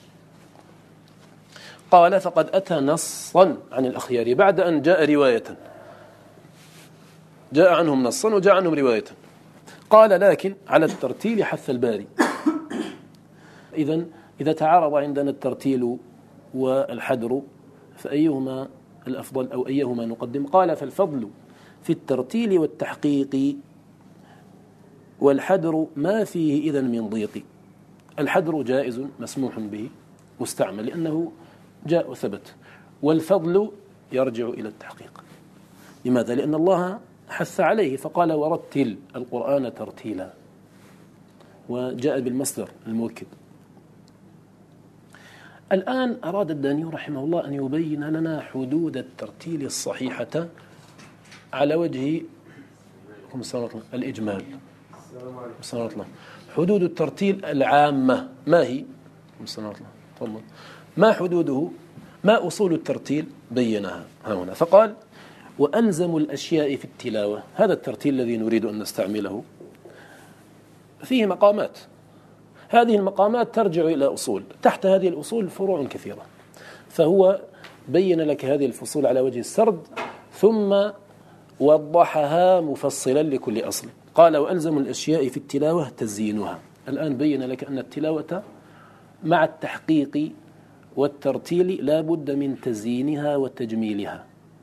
قال فقد أتى نصا عن الأخيار، بعد أن جاء رواية، جاء عنهم نصا وجاء عنهم رواية. قال لكن على الترتيل حث الباري. إذا تعارض عندنا الترتيل والحدر فأيهما الأفضل أو أيهما نقدم؟ قال فالفضل في الترتيل والتحقيق، والحدر ما فيه إذن من ضيق. الحدر جائز مسموح به مستعمل لأنه جاء وثبت، والفضل يرجع إلى التحقيق. لماذا؟ لأن الله حث عليه فقال ورتل القرآن ترتيلا، وجاء بالمصدر المؤكد. الآن أراد الداني رحمه الله أن يبين لنا حدود الترتيل الصحيحة على وجه الإجمال. حدود الترتيل العامة ما هي؟ ما حدوده؟ ما أصول الترتيل؟ بينها هنا. فقال وألزم الأشياء في التلاوة، هذا الترتيل الذي نريد أن نستعمله فيه مقامات، هذه المقامات ترجع إلى أصول، تحت هذه الأصول فروع كثيرة، فهو بين لك هذه الفصول على وجه السرد ثم وضحها مفصلا لكل أصل. قال وألزم الأشياء في التلاوة تزيينها. الآن بين لك أن التلاوة مع التحقيق والترتيل لا بد من تزيينها وتجميلها.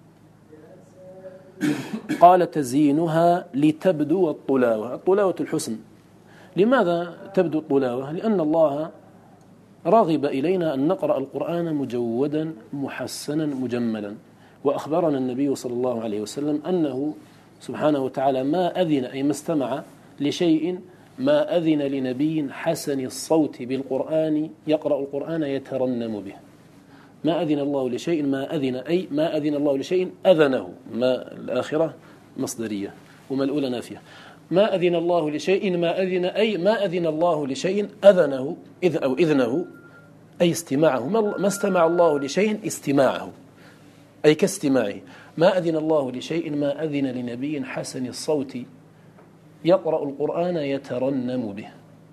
قال تزيينها لتبدو الطلاوة الحسن. لماذا تبدو الطلاوة؟ لأن الله رغب إلينا أن نقرأ القرآن مجودا محسنا مجملا، وأخبرنا النبي صلى الله عليه وسلم أنه سبحانه وتعالى ما أذن أي ما استمع لشيء ما أذن لنبي حسن الصوت بالقرآن يقرأ القرآن يترنم به. ما أذن الله لشيء، ما أذن أي ما أذن الله لشيء أذنه، ما الآخرة مصدرية وما الأولى نافية. ما أذن الله لشيء ما أذن أي ما أذن الله لشيء أذنه أو إذنه أي استماعه. ما استمع الله لشيء استماعه أي كاستماعه. ما أذن الله لشيء ما أذن لنبي حسن الصوت يقرأ القرآن يترنم به.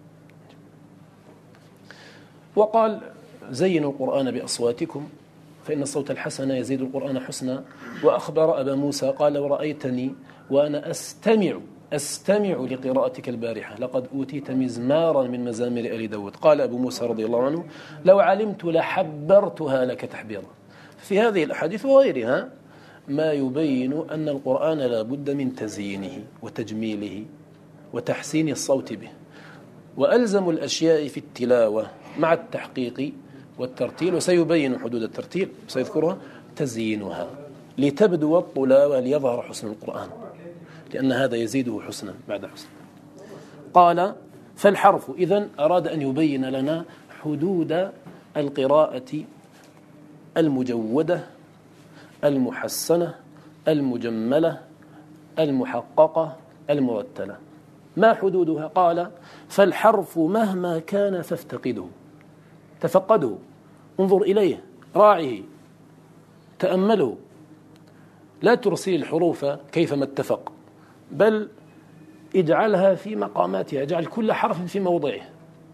وقال زينوا القرآن بأصواتكم فإن الصوت الحسن يزيد القرآن حسنا. وأخبر أبا موسى قال ورأيتني وأنا أستمع لقراءتك البارحة لقد أوتيت مزمارا من مزامير آل داود. قال أبو موسى رضي الله عنه لو علمت لحبرتها لك تحبيرا. في هذه الأحاديث وغيرها ما يبين أن القرآن لا بد من تزيينه وتجميله وتحسين الصوت به. وألزم الأشياء في التلاوة مع التحقيق والترتيل، وسيبين حدود الترتيل سيذكرها، تزيينها لتبدو الطلاوة ليظهر حسن القرآن، لأن هذا يزيده حسنا بعد حسن. قال فالحرف إذن أراد أن يبين لنا حدود القراءة المجودة المحسنة المجملة المحققة المرتلة. ما حدودها؟ قال فالحرف مهما كان فافتقده، تفقده، انظر إليه، راعه، تأمله، لا ترسل الحروف كيفما اتفق، بل اجعلها في مقاماتها، اجعل كل حرف في موضعه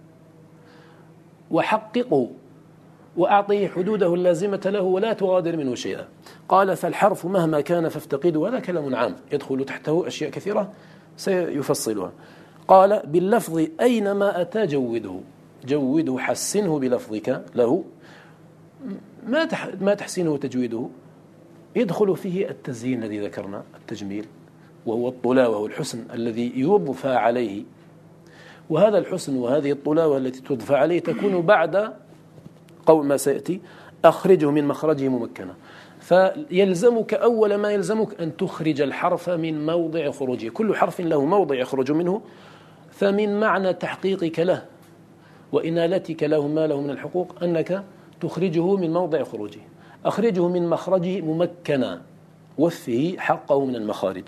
وحققه وأعطيه حدوده اللازمة له ولا تغادر منه شيئا. قال فالحرف مهما كان فافتقده، هذا كلام عام يدخل تحته أشياء كثيرة سيفصلها. قال باللفظ أينما أتى جوده حسنه بلفظك له. ما تحسينه تجويده؟ يدخل فيه التزيين الذي ذكرنا، التجميل، وهو الطلاوة والحسن الذي يضفى عليه. وهذا الحسن وهذه الطلاوة التي تضفى عليه تكون بعد قول ما سيأتي أخرجه من مخرجه ممكنا. فيلزمك أول ما يلزمك أن تخرج الحرف من موضع خروجه. كل حرف له موضع يخرج منه، فمن معنى تحقيقك له وإنالتك له ما له من الحقوق أنك تخرجه من موضع خروجه. أخرجه من مخرجه ممكنا، وفه حقه من المخارج،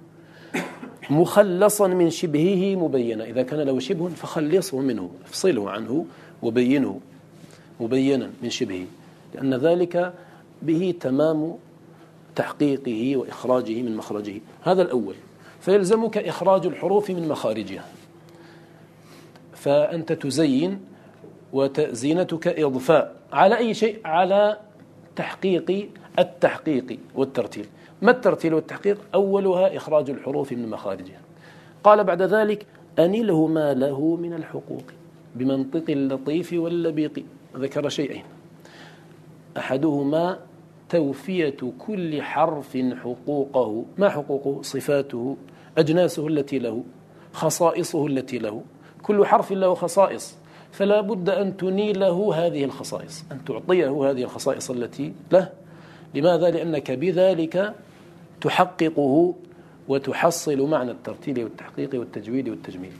مخلصا من شبهه مبينا، إذا كان له شبه فخلصه منه، افصله عنه وبينه مبينا من شبهه، لأن ذلك به تمام تحقيقه وإخراجه من مخرجه. هذا الأول. فيلزمك إخراج الحروف من مخارجها، فأنت تزين وتزينتك إضفاء على أي شيء؟ على التحقيق والترتيل. ما الترتيل والتحقيق؟ أولها إخراج الحروف من مخارجها. قال بعد ذلك أنله ما له من الحقوق بمنطق اللطيف واللبيق. ذكر شيئين، أحدهما توفية كل حرف حقوقه. ما حقوقه؟ صفاته، أجناسه التي له، خصائصه التي له. كل حرف له خصائص، فلا بد أن تنيله هذه الخصائص، أن تعطيه هذه الخصائص التي له. لماذا؟ لأنك بذلك تحققه وتحصل معنى الترتيل والتحقيق والتجويد والتجميل.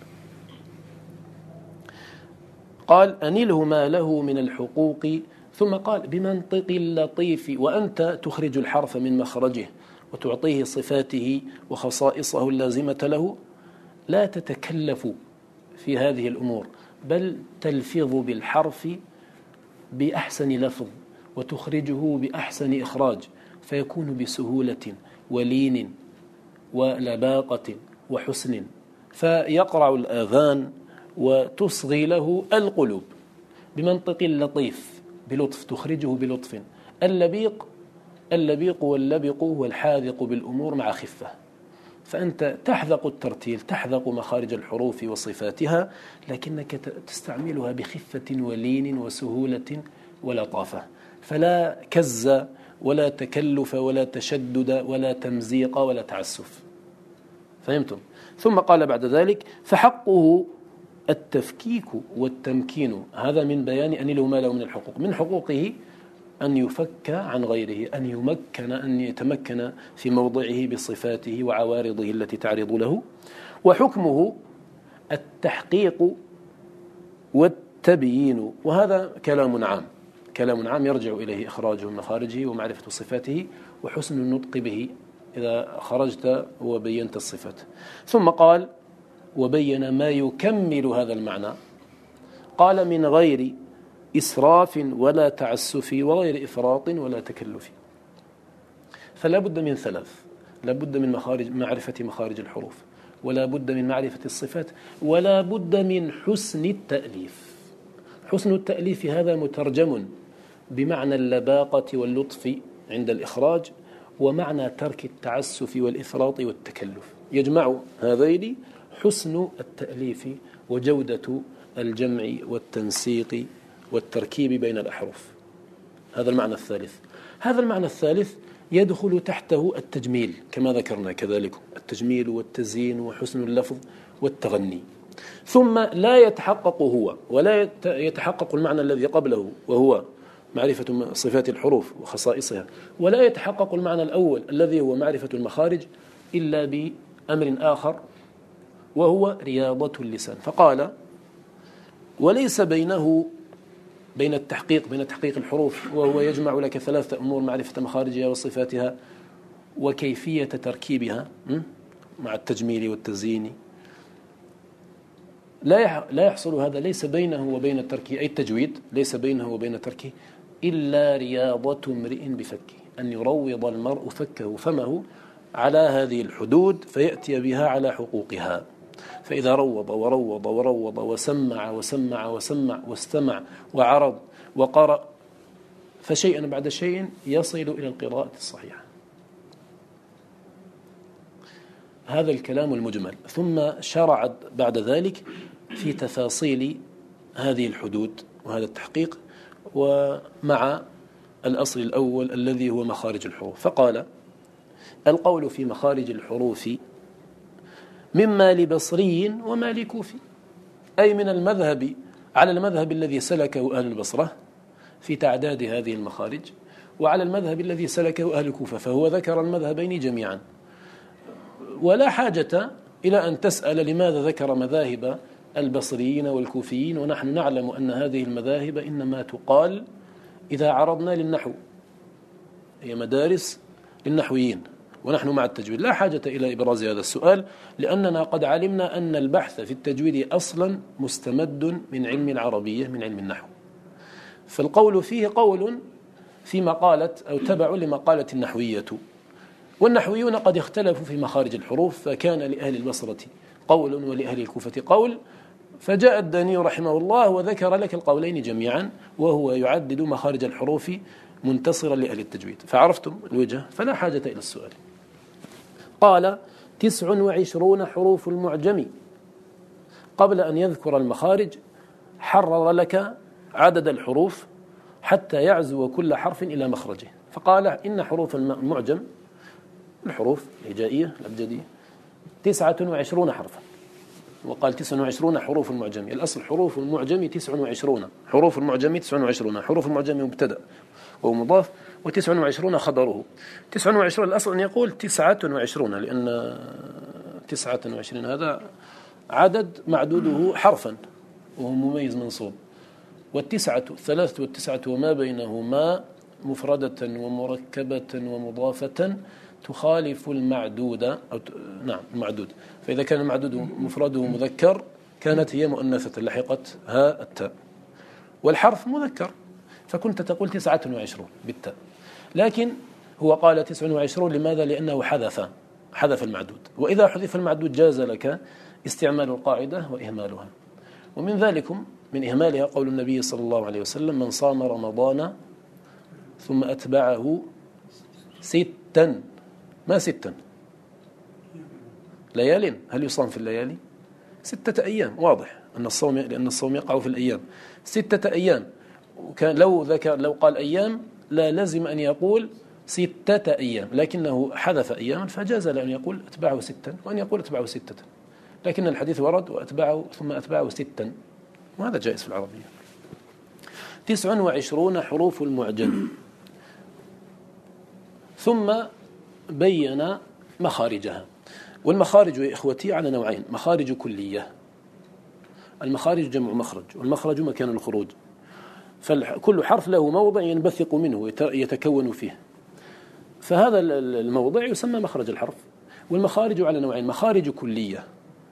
قال أنله ما له من الحقوق، ثم قال بمنطق اللطيف. وأنت تخرج الحرف من مخرجه وتعطيه صفاته وخصائصه اللازمة له، لا تتكلف في هذه الأمور، بل تلفظ بالحرف بأحسن لفظ وتخرجه بأحسن إخراج، فيكون بسهولة ولين ولباقة وحسن، فيقرع الآذان وتصغي له القلوب. بمنطق اللطيف، بلطف، تخرجه بلطف. اللبيق واللبق هو الحاذق بالأمور مع خفة، فأنت تحذق الترتيل، تحذق مخارج الحروف وصفاتها، لكنك تستعملها بخفة ولين وسهولة ولطافة، فلا كز ولا تكلف ولا تشدد ولا تمزيق ولا تعسف. فهمتم؟ ثم قال بعد ذلك فحقه التفكيك والتمكين. هذا من بيان أن له ما له من الحقوق. من حقوقه أن يفك عن غيره، أن يتمكن في موضعه بصفاته وعوارضه التي تعرض له. وحكمه التحقيق والتبيين. وهذا كلام عام، كلام عام يرجع إليه إخراجه من مخارجه ومعرفة صفاته وحسن النطق به إذا خرجت وبينت الصفات. ثم قال وبين ما يكمل هذا المعنى، قال من غير إسراف ولا تعسف وغير إفراط ولا تكلف. فلا بد من ثلاث: لا بد من معرفة مخارج الحروف، ولا بد من معرفة الصفات، ولا بد من حسن التأليف. حسن التأليف هذا مترجم بمعنى اللباقة واللطف عند الإخراج، ومعنى ترك التعسف والإفراط والتكلف. يجمع هذين حسن التأليف وجودة الجمع والتنسيق والتركيب بين الأحرف. هذا المعنى الثالث. هذا المعنى الثالث يدخل تحته التجميل كما ذكرنا كذلك، التجميل والتزيين وحسن اللفظ والتغني. ثم لا يتحقق هو ولا يتحقق المعنى الذي قبله وهو معرفة صفات الحروف وخصائصها، ولا يتحقق المعنى الأول الذي هو معرفة المخارج إلا بأمر آخر وهو رياضة اللسان. فقال وليس بين تحقيق الحروف وهو يجمع لك ثلاثة أمور: معرفة مخارجها وصفاتها وكيفية تركيبها مع التجميل والتزيين. لا يحصل هذا، ليس بينه وبين الترك أي التجويد، ليس بينه وبين الترك إلا رياضة امرئ بفكه، أن يروض المرء فمه على هذه الحدود فيأتي بها على حقوقها. فإذا روض وروض وروض وسمع وسمع وسمع واستمع وعرض وقرأ، فشيئا بعد شيء يصل إلى القراءة الصحيحة. هذا الكلام المجمل. ثم شرع بعد ذلك في تفاصيل هذه الحدود وهذا التحقيق ومع الأصل الأول الذي هو مخارج الحروف. فقال القول في مخارج الحروف مما لبصري وما لكوفي، أي من المذهب على المذهب الذي سلكه أهل البصرة في تعداد هذه المخارج، وعلى المذهب الذي سلكه أهل الكوفة، فهو ذكر المذهبين جميعا. ولا حاجة إلى أن تسأل لماذا ذكر مذاهب البصريين والكوفيين، ونحن نعلم أن هذه المذاهب إنما تقال إذا عرضنا للنحو، هي مدارس للنحويين ونحن مع التجويد. لا حاجة إلى إبراز هذا السؤال، لأننا قد علمنا أن البحث في التجويد أصلا مستمد من علم العربية، من علم النحو. فالقول فيه قول في مقالة أو تبع لمقالة النحوية، والنحويون قد اختلفوا في مخارج الحروف، فكان لأهل البصرة قول ولأهل الكوفة قول، فجاء الداني رحمه الله وذكر لك القولين جميعا، وهو يعدد مخارج الحروف منتصرا لأهل التجويد. فعرفتم الوجه، فلا حاجة إلى السؤال. قال 29 حروف المعجم. قبل أن يذكر المخارج حرر لك عدد الحروف حتى يعزو كل حرف إلى مخرجه. فقال إن حروف المعجم، الحروف الهجائية الأبجدية 29 حرفا، وقال 29 حروف المعجم. الأصل حروف المعجم 29، حروف المعجم 29، حروف المعجم مبتدأ ومضاف، و29 خبره. 29 الأصل أن يقول 29، لأن 29 هذا عدد معدوده حرفا وهو مميز منصوب، والثلاثة والتسعة وما بينهما مفردة ومركبة ومضافة تخالف المعدود نعم المعدود. فإذا كان المعدود مفرده مذكر كانت هي مؤنثة لحقت ها التاء، والحرف مذكر فكنت تقول 29 بالتاء. لكن هو قال 29 لماذا؟ لأنه حذف المعدود، وإذا حذف المعدود جاز لك استعمال القاعدة وإهمالها. ومن ذلكم من إهمالها قول النبي صلى الله عليه وسلم: من صام رمضان ثم أتبعه 6، ما 6 ليال، هل يصام في الليالي؟ 6 أيام، واضح أن الصوم، لأن الصوم يقع في الأيام، 6 أيام. وكان لو قال أيام لا لازم أن يقول 6 أيام، لكنه حذف أياما فجاز له أن يقول أتبعه 6 وأن يقول أتبعه 6، لكن الحديث ورد وأتبعه ثم أتبعه 6، وهذا جائز في العربية. 29 حروف المعجم. ثم بين مخارجها. والمخارج يا إخوتي على نوعين: مخارج كلية المخارج جمع مخرج، والمخرج مكان الخروج، فكل حرف له موضع ينبثق منه يتكون فيه، فهذا الموضع يسمى مخرج الحرف. والمخارج على نوعين: مخارج كلية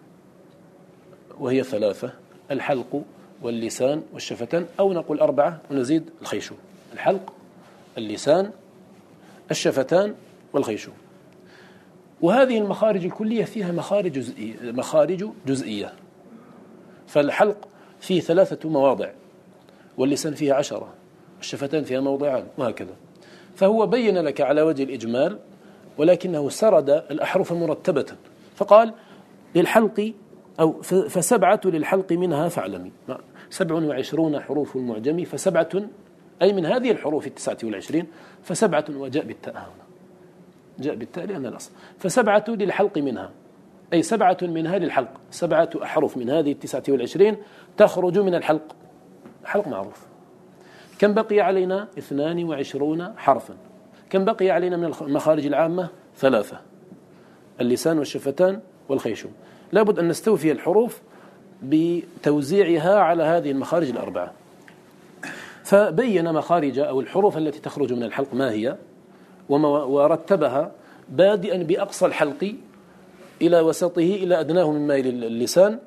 وهي 3: الحلق واللسان والشفتان، أو نقول 4 ونزيد الخيشوم: الحلق، اللسان، الشفتان، والخيشوم. وهذه المخارج الكلية فيها مخارج جزئية، فالحلق فيه 3 مواضع، واللسان فيه 10، الشفتان فيها موضعان، وهكذا. فهو بين لك على وجه الإجمال، ولكنه سرد الأحرف مرتبة، فقال للحلق أو ف7 للحلق منها فاعلمي، 27 حروف المعجم، ف7 أي من هذه الحروف 29، ف7 وجاء بالتاء هنا، جاء بالتاء لأن الأصل، ف7 للحلق منها، أي 7 منها للحلق، 7 أحرف من هذه 29 تخرج من الحلق. حلق معروف. كم بقي علينا؟ 22 حرفا. كم بقي علينا من المخارج العامة؟ 3: اللسان والشفتان والخيشوم. لابد أن نستوفي الحروف بتوزيعها على هذه المخارج 4. فبين مخارج أو الحروف التي تخرج من الحلق ما هي، ورتبها بادئا بأقصى الحلق إلى وسطه إلى أدناه من ميل اللسان،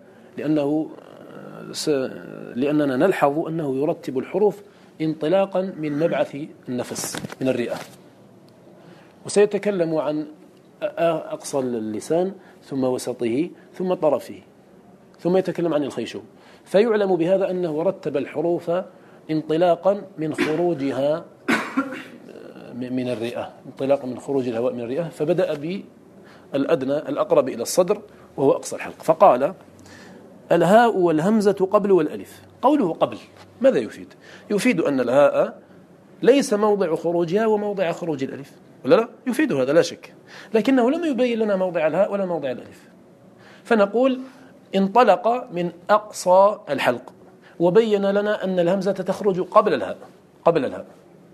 لأننا نلحظ أنه يرتب الحروف انطلاقا من مبعث النفس من الرئة، وسيتكلم عن أقصى اللسان ثم وسطه ثم طرفه، ثم يتكلم عن الخيشوم. فيعلم بهذا أنه رتب الحروف انطلاقا من خروجها من الرئة، انطلاقا من خروج الهواء من الرئة، فبدأ بالأدنى الأقرب إلى الصدر وهو أقصى الحلق، فقال: الهاء والهمزة قبل والألف. قوله قبل ماذا يفيد؟ يفيد أن الهاء ليس موضع خروجها وموضع خروج الألف، ولا لا؟ يفيد هذا لا شك، لكنه لم يبين لنا موضع الهاء ولا موضع الألف، فنقول انطلق من أقصى الحلق وبين لنا أن الهمزة تخرج قبل الهاء، قبل الهاء.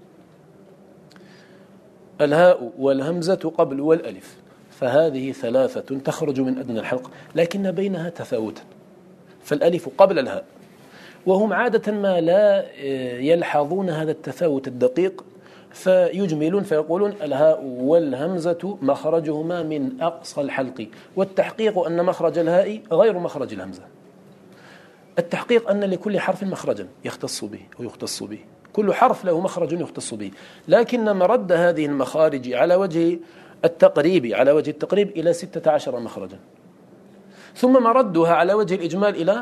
الهاء والهمزة قبل والألف، فهذه 3 تخرج من أدنى الحلق، لكن بينها تفاوتا، فالألف قبل الهاء، وهم عادة ما لا يلحظون هذا التفاوت الدقيق، فيجملون فيقولون الهاء والهمزة مخرجهما من أقصى الحلق، والتحقيق أن مخرج الهاء غير مخرج الهمزة. التحقيق أن لكل حرف مخرجا يختص به أو يختص به، كل حرف له مخرج يختص به، لكن مرد هذه المخارج على وجه التقريب إلى 16 مخرجا، ثم مردها على وجه الإجمال إلى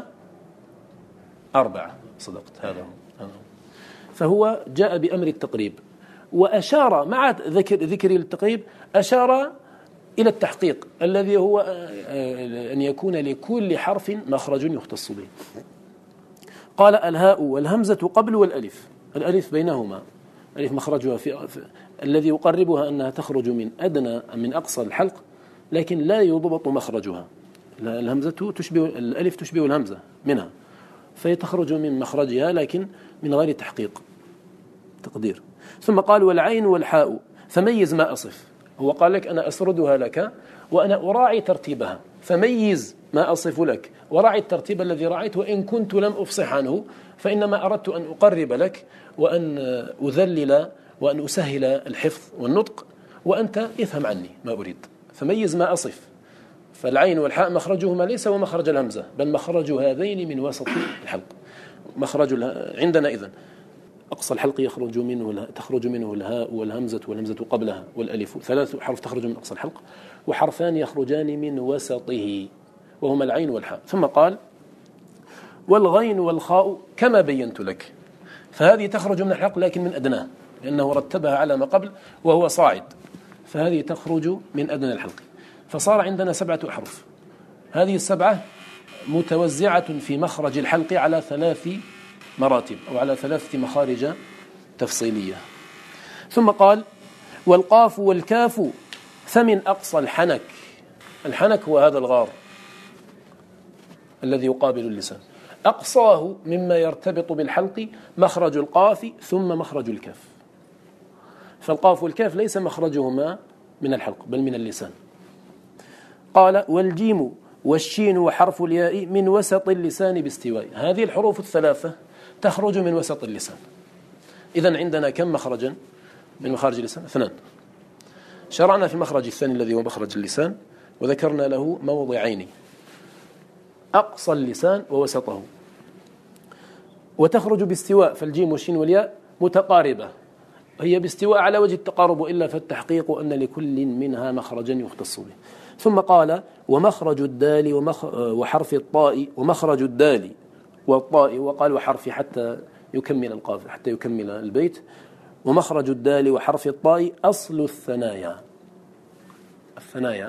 4. صدقت، هذا هو. فهو جاء بأمر التقريب، وأشار مع ذكر التقريب أشار إلى التحقيق الذي هو أن يكون لكل حرف مخرج يختص به. قال: الهاء والهمزة قبل والألف، الألف بينهما، الألف مخرجها الذي يقربها أنها تخرج من أقصى الحلق، لكن لا يضبط مخرجها. الهمزة الألف تشبه الهمزة منها، فيتخرج من مخرجها لكن من غير تقدير. ثم قال: والعين والحاء فميز ما أصف. هو قال لك أنا أسردها لك وأنا أراعي ترتيبها، فميز ما أصف لك وراعي الترتيب الذي رأيت، وإن كنت لم أفصح عنه فإنما أردت أن أقرب لك وأن أذلل وأن أسهل الحفظ والنطق، وأنت افهم عني ما أريد. فميز ما أصف، فالعين والحاء مخرجهما ليس هو مخرج الهمزة، بل مخرج هذين من وسط الحلق. عندنا إذن أقصى الحلق تخرج منه الهاء والهمزة، والهمزة قبلها والألف، 3 حرف تخرج من أقصى الحلق، وحرفان يخرجان من وسطه وهما العين والحاء. ثم قال: والغين والخاء كما بينت لك، فهذه تخرج من الحلق لكن من أدناه، لأنه رتبها على ما قبل وهو صاعد، فهذه تخرج من أدنى الحلق، فصار عندنا 7 أحرف. هذه ال7 متوزعة في مخرج الحلق على 3 مراتب أو على 3 مخارج تفصيلية. ثم قال: والقاف والكاف فمن أقصى الحنك. الحنك هو هذا الغار الذي يقابل اللسان، أقصاه مما يرتبط بالحلق مخرج القاف ثم مخرج الكاف، فالقاف والكاف ليس مخرجهما من الحلق بل من اللسان. قال: والجيم والشين وحرف الياء من وسط اللسان باستواء. هذه الحروف الثلاثة تخرج من وسط اللسان. إذن عندنا كم مخرجا من مخارج اللسان؟ 2. شرعنا في المخرج الثاني الذي هو مخرج اللسان، وذكرنا له موضعين: أقصى اللسان ووسطه. وتخرج باستواء، فالجيم والشين والياء متقاربة، هي باستواء على وجه التقارب، إلا فالتحقيق أن لكل منها مخرجا يختص به. ثم قال: ومخرج الدال وحرف الطاء، ومخرج الدال والطاء، وقال وحرف حتى يكمل القاف، حتى يكمل البيت. ومخرج الدال وحرف الطاء أصل الثنايا. الثنايا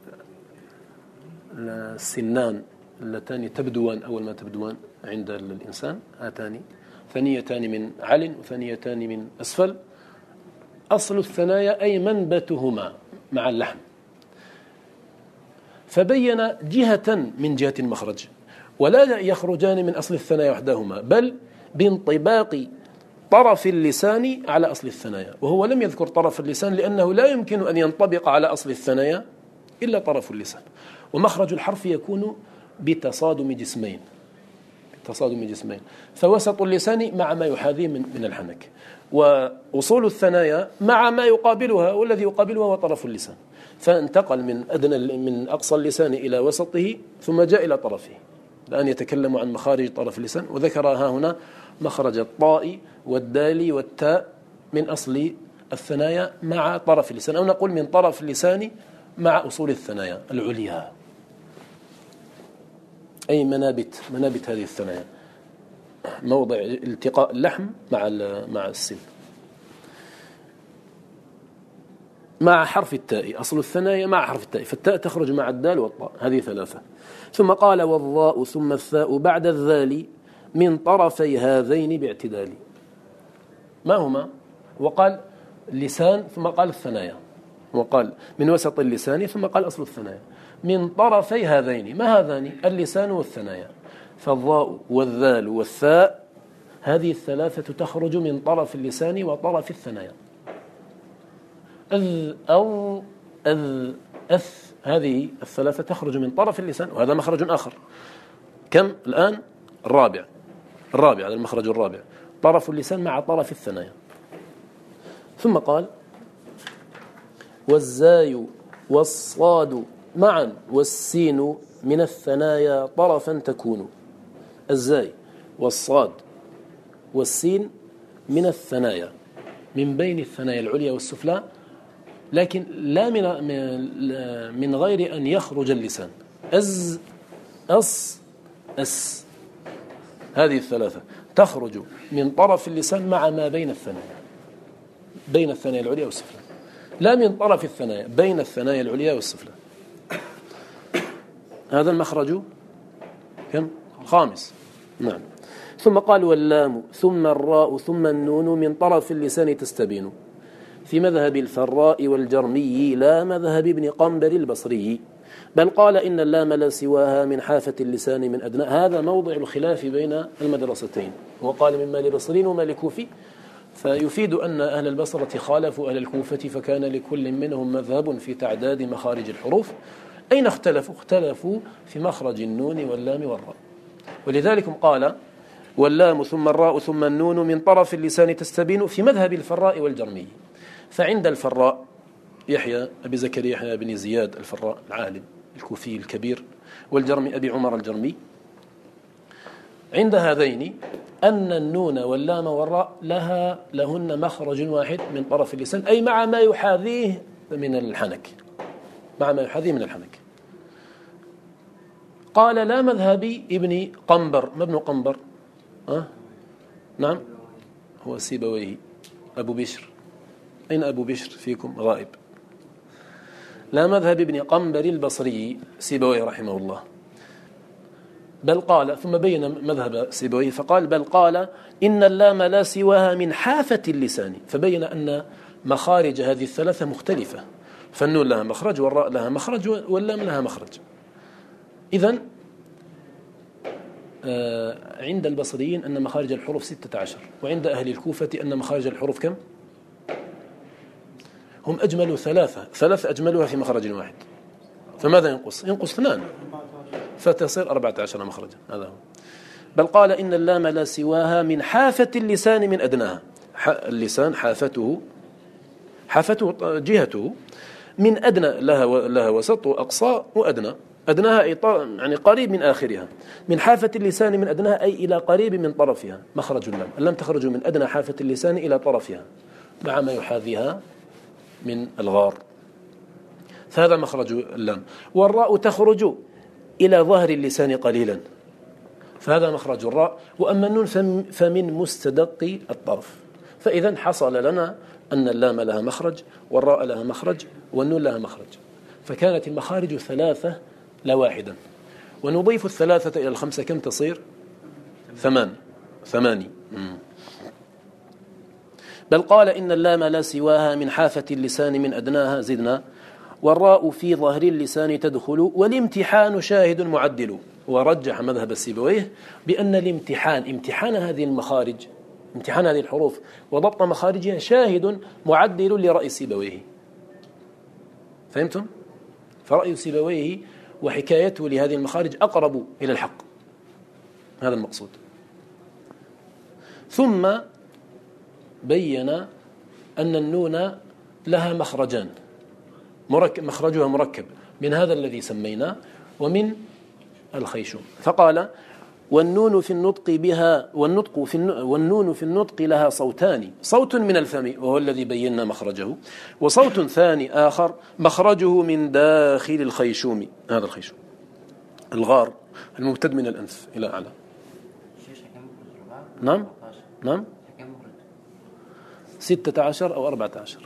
السنان اللتان تبدوان أول ما تبدوان عند الإنسان، هاتان ثنيتان من عل وثنيتان من أسفل. أصل الثنايا أي منبتهما مع اللحم. فبين جهة من جهة المخرج، ولا يخرجان من أصل الثنايا وحدهما، بل بانطباق طرف اللسان على أصل الثنايا. وهو لم يذكر طرف اللسان لأنه لا يمكن أن ينطبق على أصل الثنايا إلا طرف اللسان. ومخرج الحرف يكون بتصادم جسمين، فوسط اللسان مع ما يحاذيه من الحنك، وأصول الثنايا مع ما يقابلها، والذي يقابلها هو طرف اللسان. فانتقل من أقصى اللسان إلى وسطه، ثم جاء إلى طرفه. الآن يتكلم عن مخارج طرف اللسان، وذكرها هنا مخرج الطاء والدال والتاء من أصل الثنايا مع طرف اللسان، أو نقول من طرف اللسان مع أصول الثنايا العليا، أي منابت هذه الثنايا، موضع التقاء اللحم مع السن. مع حرف التاء، أصل الثنايا مع حرف التاء، فالتاء تخرج مع الدال والطاء، هذه 3. ثم قال: والضاء ثم الثاء بعد الذال من طرفي هذين باعتدال. ما هما؟ وقال اللسان ثم قال الثنايا، وقال من وسط اللسان ثم قال أصل الثنايا. من طرفي هذين، ما هذان؟ اللسان والثنايا. فالضاء والذال والثاء هذه الثلاثة تخرج من طرف اللسان وطرف الثنايا. أو أث، هذه الثلاثة تخرج من طرف اللسان، وهذا مخرج آخر. كم الآن؟ الرابع، هذا المخرج الرابع، طرف اللسان مع طرف الثنايا. ثم قال: والزاي والصاد معا والسين من الثنايا طرفا تكون. الزاي والصاد والسين من الثنايا، من بين الثنايا العليا والسفلى، لكن لا من غير أن يخرج اللسان. أز، أص، أس، هذه الثلاثة تخرج من طرف اللسان مع ما بين الثنايا، بين الثنايا العليا والسفلى، لا من طرف الثنايا، بين الثنايا العليا والسفلى. هذا المخرج كم؟ 5. نعم. ثم قال: واللام ثم الراء ثم النون من طرف اللسان تستبين، في مذهب الفراء والجرمي لا مذهب ابن قنبر البصري، بل قال إن اللام لا سواها من حافة اللسان من أدنى. هذا موضع الخلاف بين المدرستين، وقال من مال بصري ومال كوفي، فيفيد أن أهل البصرة خالفوا أهل الكوفة، فكان لكل منهم مذهب في تعداد مخارج الحروف. أين اختلفوا؟ اختلفوا في مخرج النون واللام والراء. ولذلك قال: واللام ثم الراء ثم النون من طرف اللسان تستبين، في مذهب الفراء والجرمي. فعند الفراء يحيى أبي زكريا يحيى بن زياد الفراء العالم الكوفي الكبير، والجرمي أبي عمر الجرمي، عند هذين أن النون واللام والراء لهن مخرج واحد من طرف اللسان، أي مع ما يحاذيه من الحنك، قال: لا مذهب ابن قنبر. ما ابن قنبر؟ نعم، هو سيبويه أبو بشر. أين أبو بشر فيكم؟ غائب. لا مذهب ابن قنبر البصري سيبويه رحمه الله، بل قال، ثم بين مذهب سيبويه فقال: بل قال إن اللام لا سواها من حافة اللسان، فبين أن مخارج هذه الثلاثة مختلفة، فالنون لها مخرج والراء لها مخرج واللام لها مخرج. إذن عند البصريين أن مخارج الحروف 16، وعند أهل الكوفة أن مخارج الحروف كم؟ هم أجملوا ثلاثة أجملوها في مخرج واحد، فماذا ينقص؟ ينقص 2. فتصير 14 مخرجا. هذا هو. بل قال إن اللام لا سواها من حافة اللسان من أدناها. اللسان حافته جهته من أدنى، لها وسط وأقصى وأدنى. أدناها يعني قريب من آخرها. من حافة اللسان من أدناها أي إلى قريب من طرفها مخرج اللام. اللام تخرج من أدنى حافة اللسان إلى طرفها مع ما يحاذيها من الغار، فهذا مخرج اللام. والراء تخرج إلى ظهر اللسان قليلا، فهذا مخرج الراء. وأما النون فمن مستدق الطرف. فإذا حصل لنا أن اللام لها مخرج والراء لها مخرج والنون لها مخرج، فكانت المخارج 3 لا واحدا. ونضيف 3 إلى 5 كم تصير؟ 8. بل قال إن اللام لا سواها من حافة اللسان من أدناها زدنا. والراء في ظهر اللسان تدخل والامتحان شاهد معدل. ورجح مذهب السيبويه بأن امتحان هذه المخارج، امتحان هذه الحروف وضبط مخارجها شاهد معدل لرأي سيبويه. فهمتم؟ فرأي سيبويه وحكايته لهذه المخارج أقرب إلى الحق، هذا المقصود. ثم بين أن النون لها مخرجان، مخرجها مركب من هذا الذي سميناه ومن الخيشوم. فقال والنون في النطق بها والنون في النطق لها صوتان، صوت من الفم وهو الذي بينا مخرجه، وصوت ثاني آخر مخرجه من داخل الخيشوم. هذا الخيشوم الغار الممتد من الأنف إلى أعلى. نعم 16 أو 14.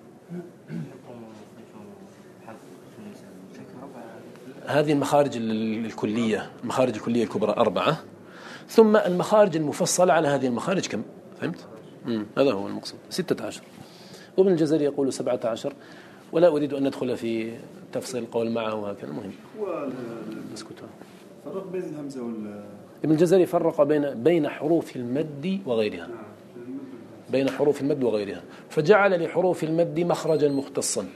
هذه المخارج الكلية، المخارج الكلية الكبرى 4. ثم المخارج المفصلة على هذه المخارج كم؟ فهمت؟ هذا هو المقصود 16. وابن الجزري يقول 17، ولا أريد أن ندخل في تفصيل القول معه وهكذا. المهم نسكتها. فرق بين الهمزة ابن الجزري فرق بين حروف المد وغيرها، بين حروف المد وغيرها، فجعل لحروف المد مخرجا مختصا،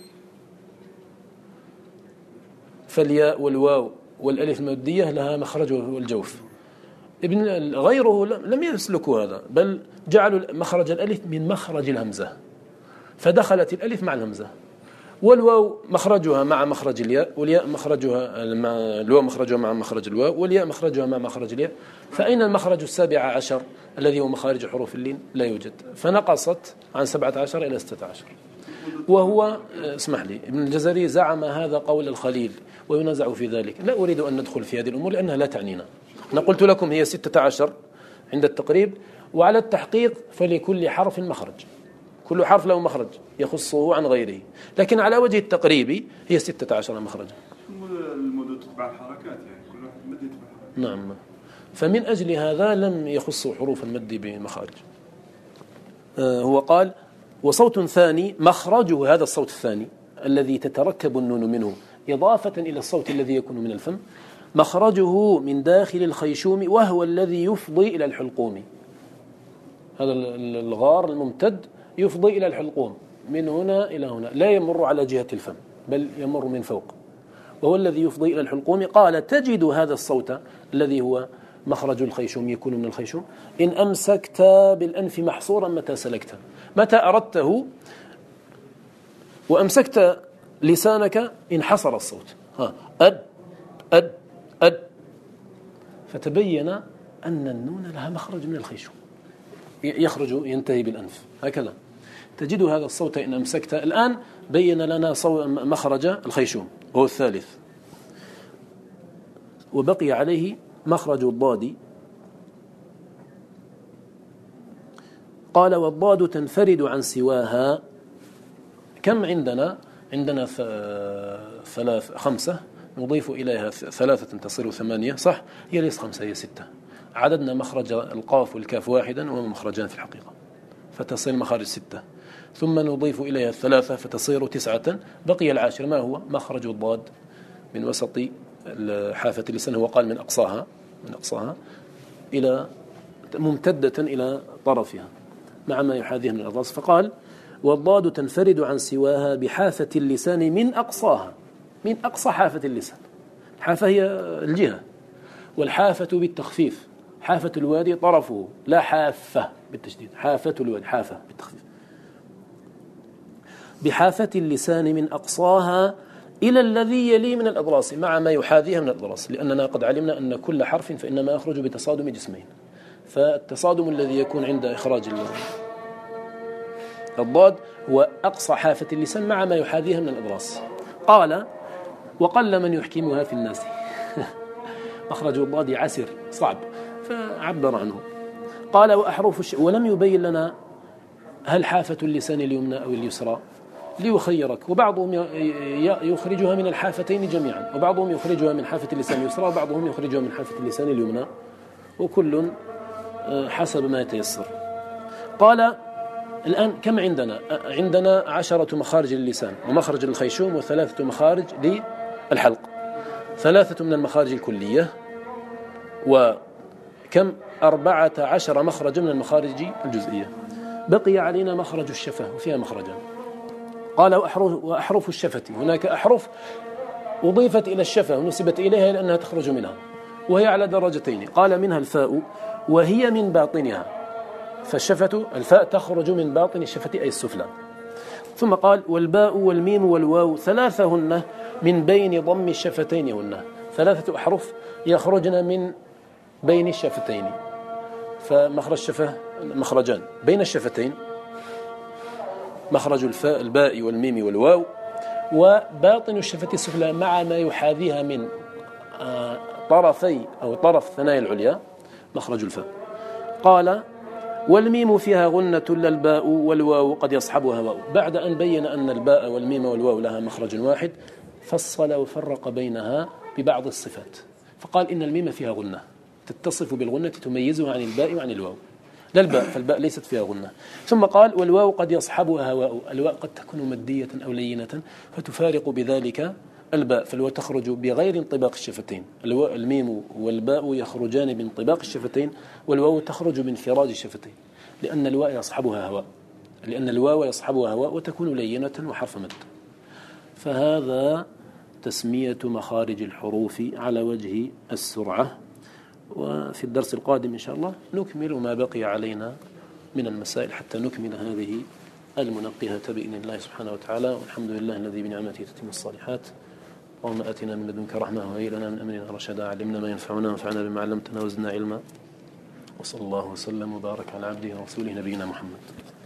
فالياء والواو والألف المادية لها مخرج والجوف. غيره لم يسلكوا هذا، بل جعلوا مخرج الألف من مخرج الهمزة، فدخلت الألف مع الهمزة، والواو مخرجها مع مخرج الياء، والياء مخرجها الواو مخرجها مع مخرج الواو، والياء مخرجها مع مخرج الياء. فأين المخرج 17 الذي هو مخارج حروف اللين؟ لا يوجد، فنقصت عن 17 إلى 16. وهو اسمح لي، ابن الجزري زعم هذا قول الخليل وينازع في ذلك. لا أريد أن ندخل في هذه الأمور لأنها لا تعنينا. أنا قلت لكم هي 16 عند التقريب، وعلى التحقيق فلكل حرف مخرج، كل حرف له مخرج يخصه عن غيره، لكن على وجه التقريب هي 16 مخرجا. المدود تتبع الحركات، يعني كل واحد مد يتبع الحركات. نعم، فمن أجل هذا لم يخصوا حروف المد بمخارج. هو قال وصوت ثاني مخرجه، هذا الصوت الثاني الذي تتركب النون منه إضافة إلى الصوت الذي يكون من الفم، مخرجه من داخل الخيشوم وهو الذي يفضي إلى الحلقوم. هذا الغار الممتد يفضي إلى الحلقوم من هنا إلى هنا، لا يمر على جهة الفم بل يمر من فوق، وهو الذي يفضي إلى الحلقوم. قال تجد هذا الصوت الذي هو مخرج الخيشوم يكون من الخيشوم إن أمسكت بالأنف محصورا متى سلكت، متى أردته وأمسكت لسانك انحصر الصوت. أد. فتبين أن النون لها مخرج من الخيشوم يخرج ينتهي بالأنف، هكذا تجد هذا الصوت إن أمسكت. الآن بين لنا مخرج الخيشوم وهو الثالث، وبقي عليه مخرج الضاد. قال والضاد تنفرد عن سواها. كم عندنا 5 نضيف إليها 3 تصير 8 صح؟ هي ليس 5 هي 6. عددنا مخرج القاف والكاف واحدا وهما مخرجان في الحقيقة، فتصير مخارج 6، ثم نضيف إليها 3 فتصير 9. بقي العاشر ما هو؟ مخرج الضاد من وسط حافة اللسان، هو قال من أقصاها إلى ممتدة إلى طرفها مع ما يحاذيه من الأضراس. فقال والضاد تنفرد عن سواها بحافة اللسان من أقصاها، من أقصى حافة اللسان حافة هي الجهة، والحافة بالتخفيف، حافة الوادي طرفه، لا حافة بالتشديد، حافة الوادي، حافة بالتخفيف. بحافة اللسان من أقصاها إلى الذي يلي من الأضراس، مع ما يحاذيها من الأضراس، لأننا قد علمنا أن كل حرف فإنما يخرج بتصادم جسمين، فالتصادم الذي يكون عند إخراج الضاد هو أقصى حافة اللسان مع ما يحاذيها من الأضراس. قال وقل من يحكمها في الناس مخرج الضاد عسر صعب فعبر عنه. قال وأحرف ولم يبين لنا هل حافة اللسان اليمنى أو اليسرى ليخيرك، وبعضهم يخرجها من الحافتين جميعا، وبعضهم يخرجها من حافة اللسان اليسرى، وبعضهم يخرجها من حافة اللسان اليمنى، وكل حسب ما يتيسر. قال الآن كم عندنا؟ عندنا 10 مخارج للسان، ومخرج الخيشوم، و3 مخارج للحلق، 3 من المخارج الكلية، وكم 14 مخرج من المخارج الجزئية. بقي علينا مخرج الشفة وفيها مخرجان. قال وأحرف الشفة، هناك أحرف أضيفت إلى الشفة ونسبت إليها لأنها تخرج منها، وهي على درجتين. قال منها الفاء وهي من باطنها، فالشفة الفاء تخرج من باطن الشفة أي السفلى. ثم قال والباء والميم والواو 3 من بين ضم الشفتين هن، 3 أحرف يخرجن من بين الشفتين، فمخرج الشفة مخرجان بين الشفتين، مخرج الفاء الباء والميم والواو، وباطن الشفة السفلى مع ما يحاذيها من طرفي أو طرف ثنايا العليا مخرج الفاء. قال والميم فيها غنة للباء والواو قد يصحبها واو. بعد أن بين أن الباء والميم والواو لها مخرج واحد فصل وفرق بينها ببعض الصفات، فقال إن الميم فيها غنة تتصف بالغنة تميزها عن الباء وعن الواو، لا الباء فالباء ليست فيها غنة. ثم قال والواو قد يصحبها واو، الواو قد تكون مدية أو لينة فتفارق بذلك الباء، فالواو تخرج بغير انطباق الشفتين، الميم والباء يخرجان بانطباق الشفتين، والواو تخرج بانفراج الشفتين، لأن الواو يصحبها هواء وتكون لينة وحرف مد. فهذا تسمية مخارج الحروف على وجه السرعة. وفي الدرس القادم إن شاء الله نكمل ما بقي علينا من المسائل حتى نكمل هذه المنقهة بإذن الله سبحانه وتعالى. والحمد لله الذي بنعمته تتم الصالحات. اللهم آتنا من لدنك رحمة وهيئ لنا من أمرنا رشدا. علمنا ما ينفعنا وانفعنا بما علمتنا وزدنا علما. وصلى الله وسلم وبارك على عبده ورسوله نبينا محمد.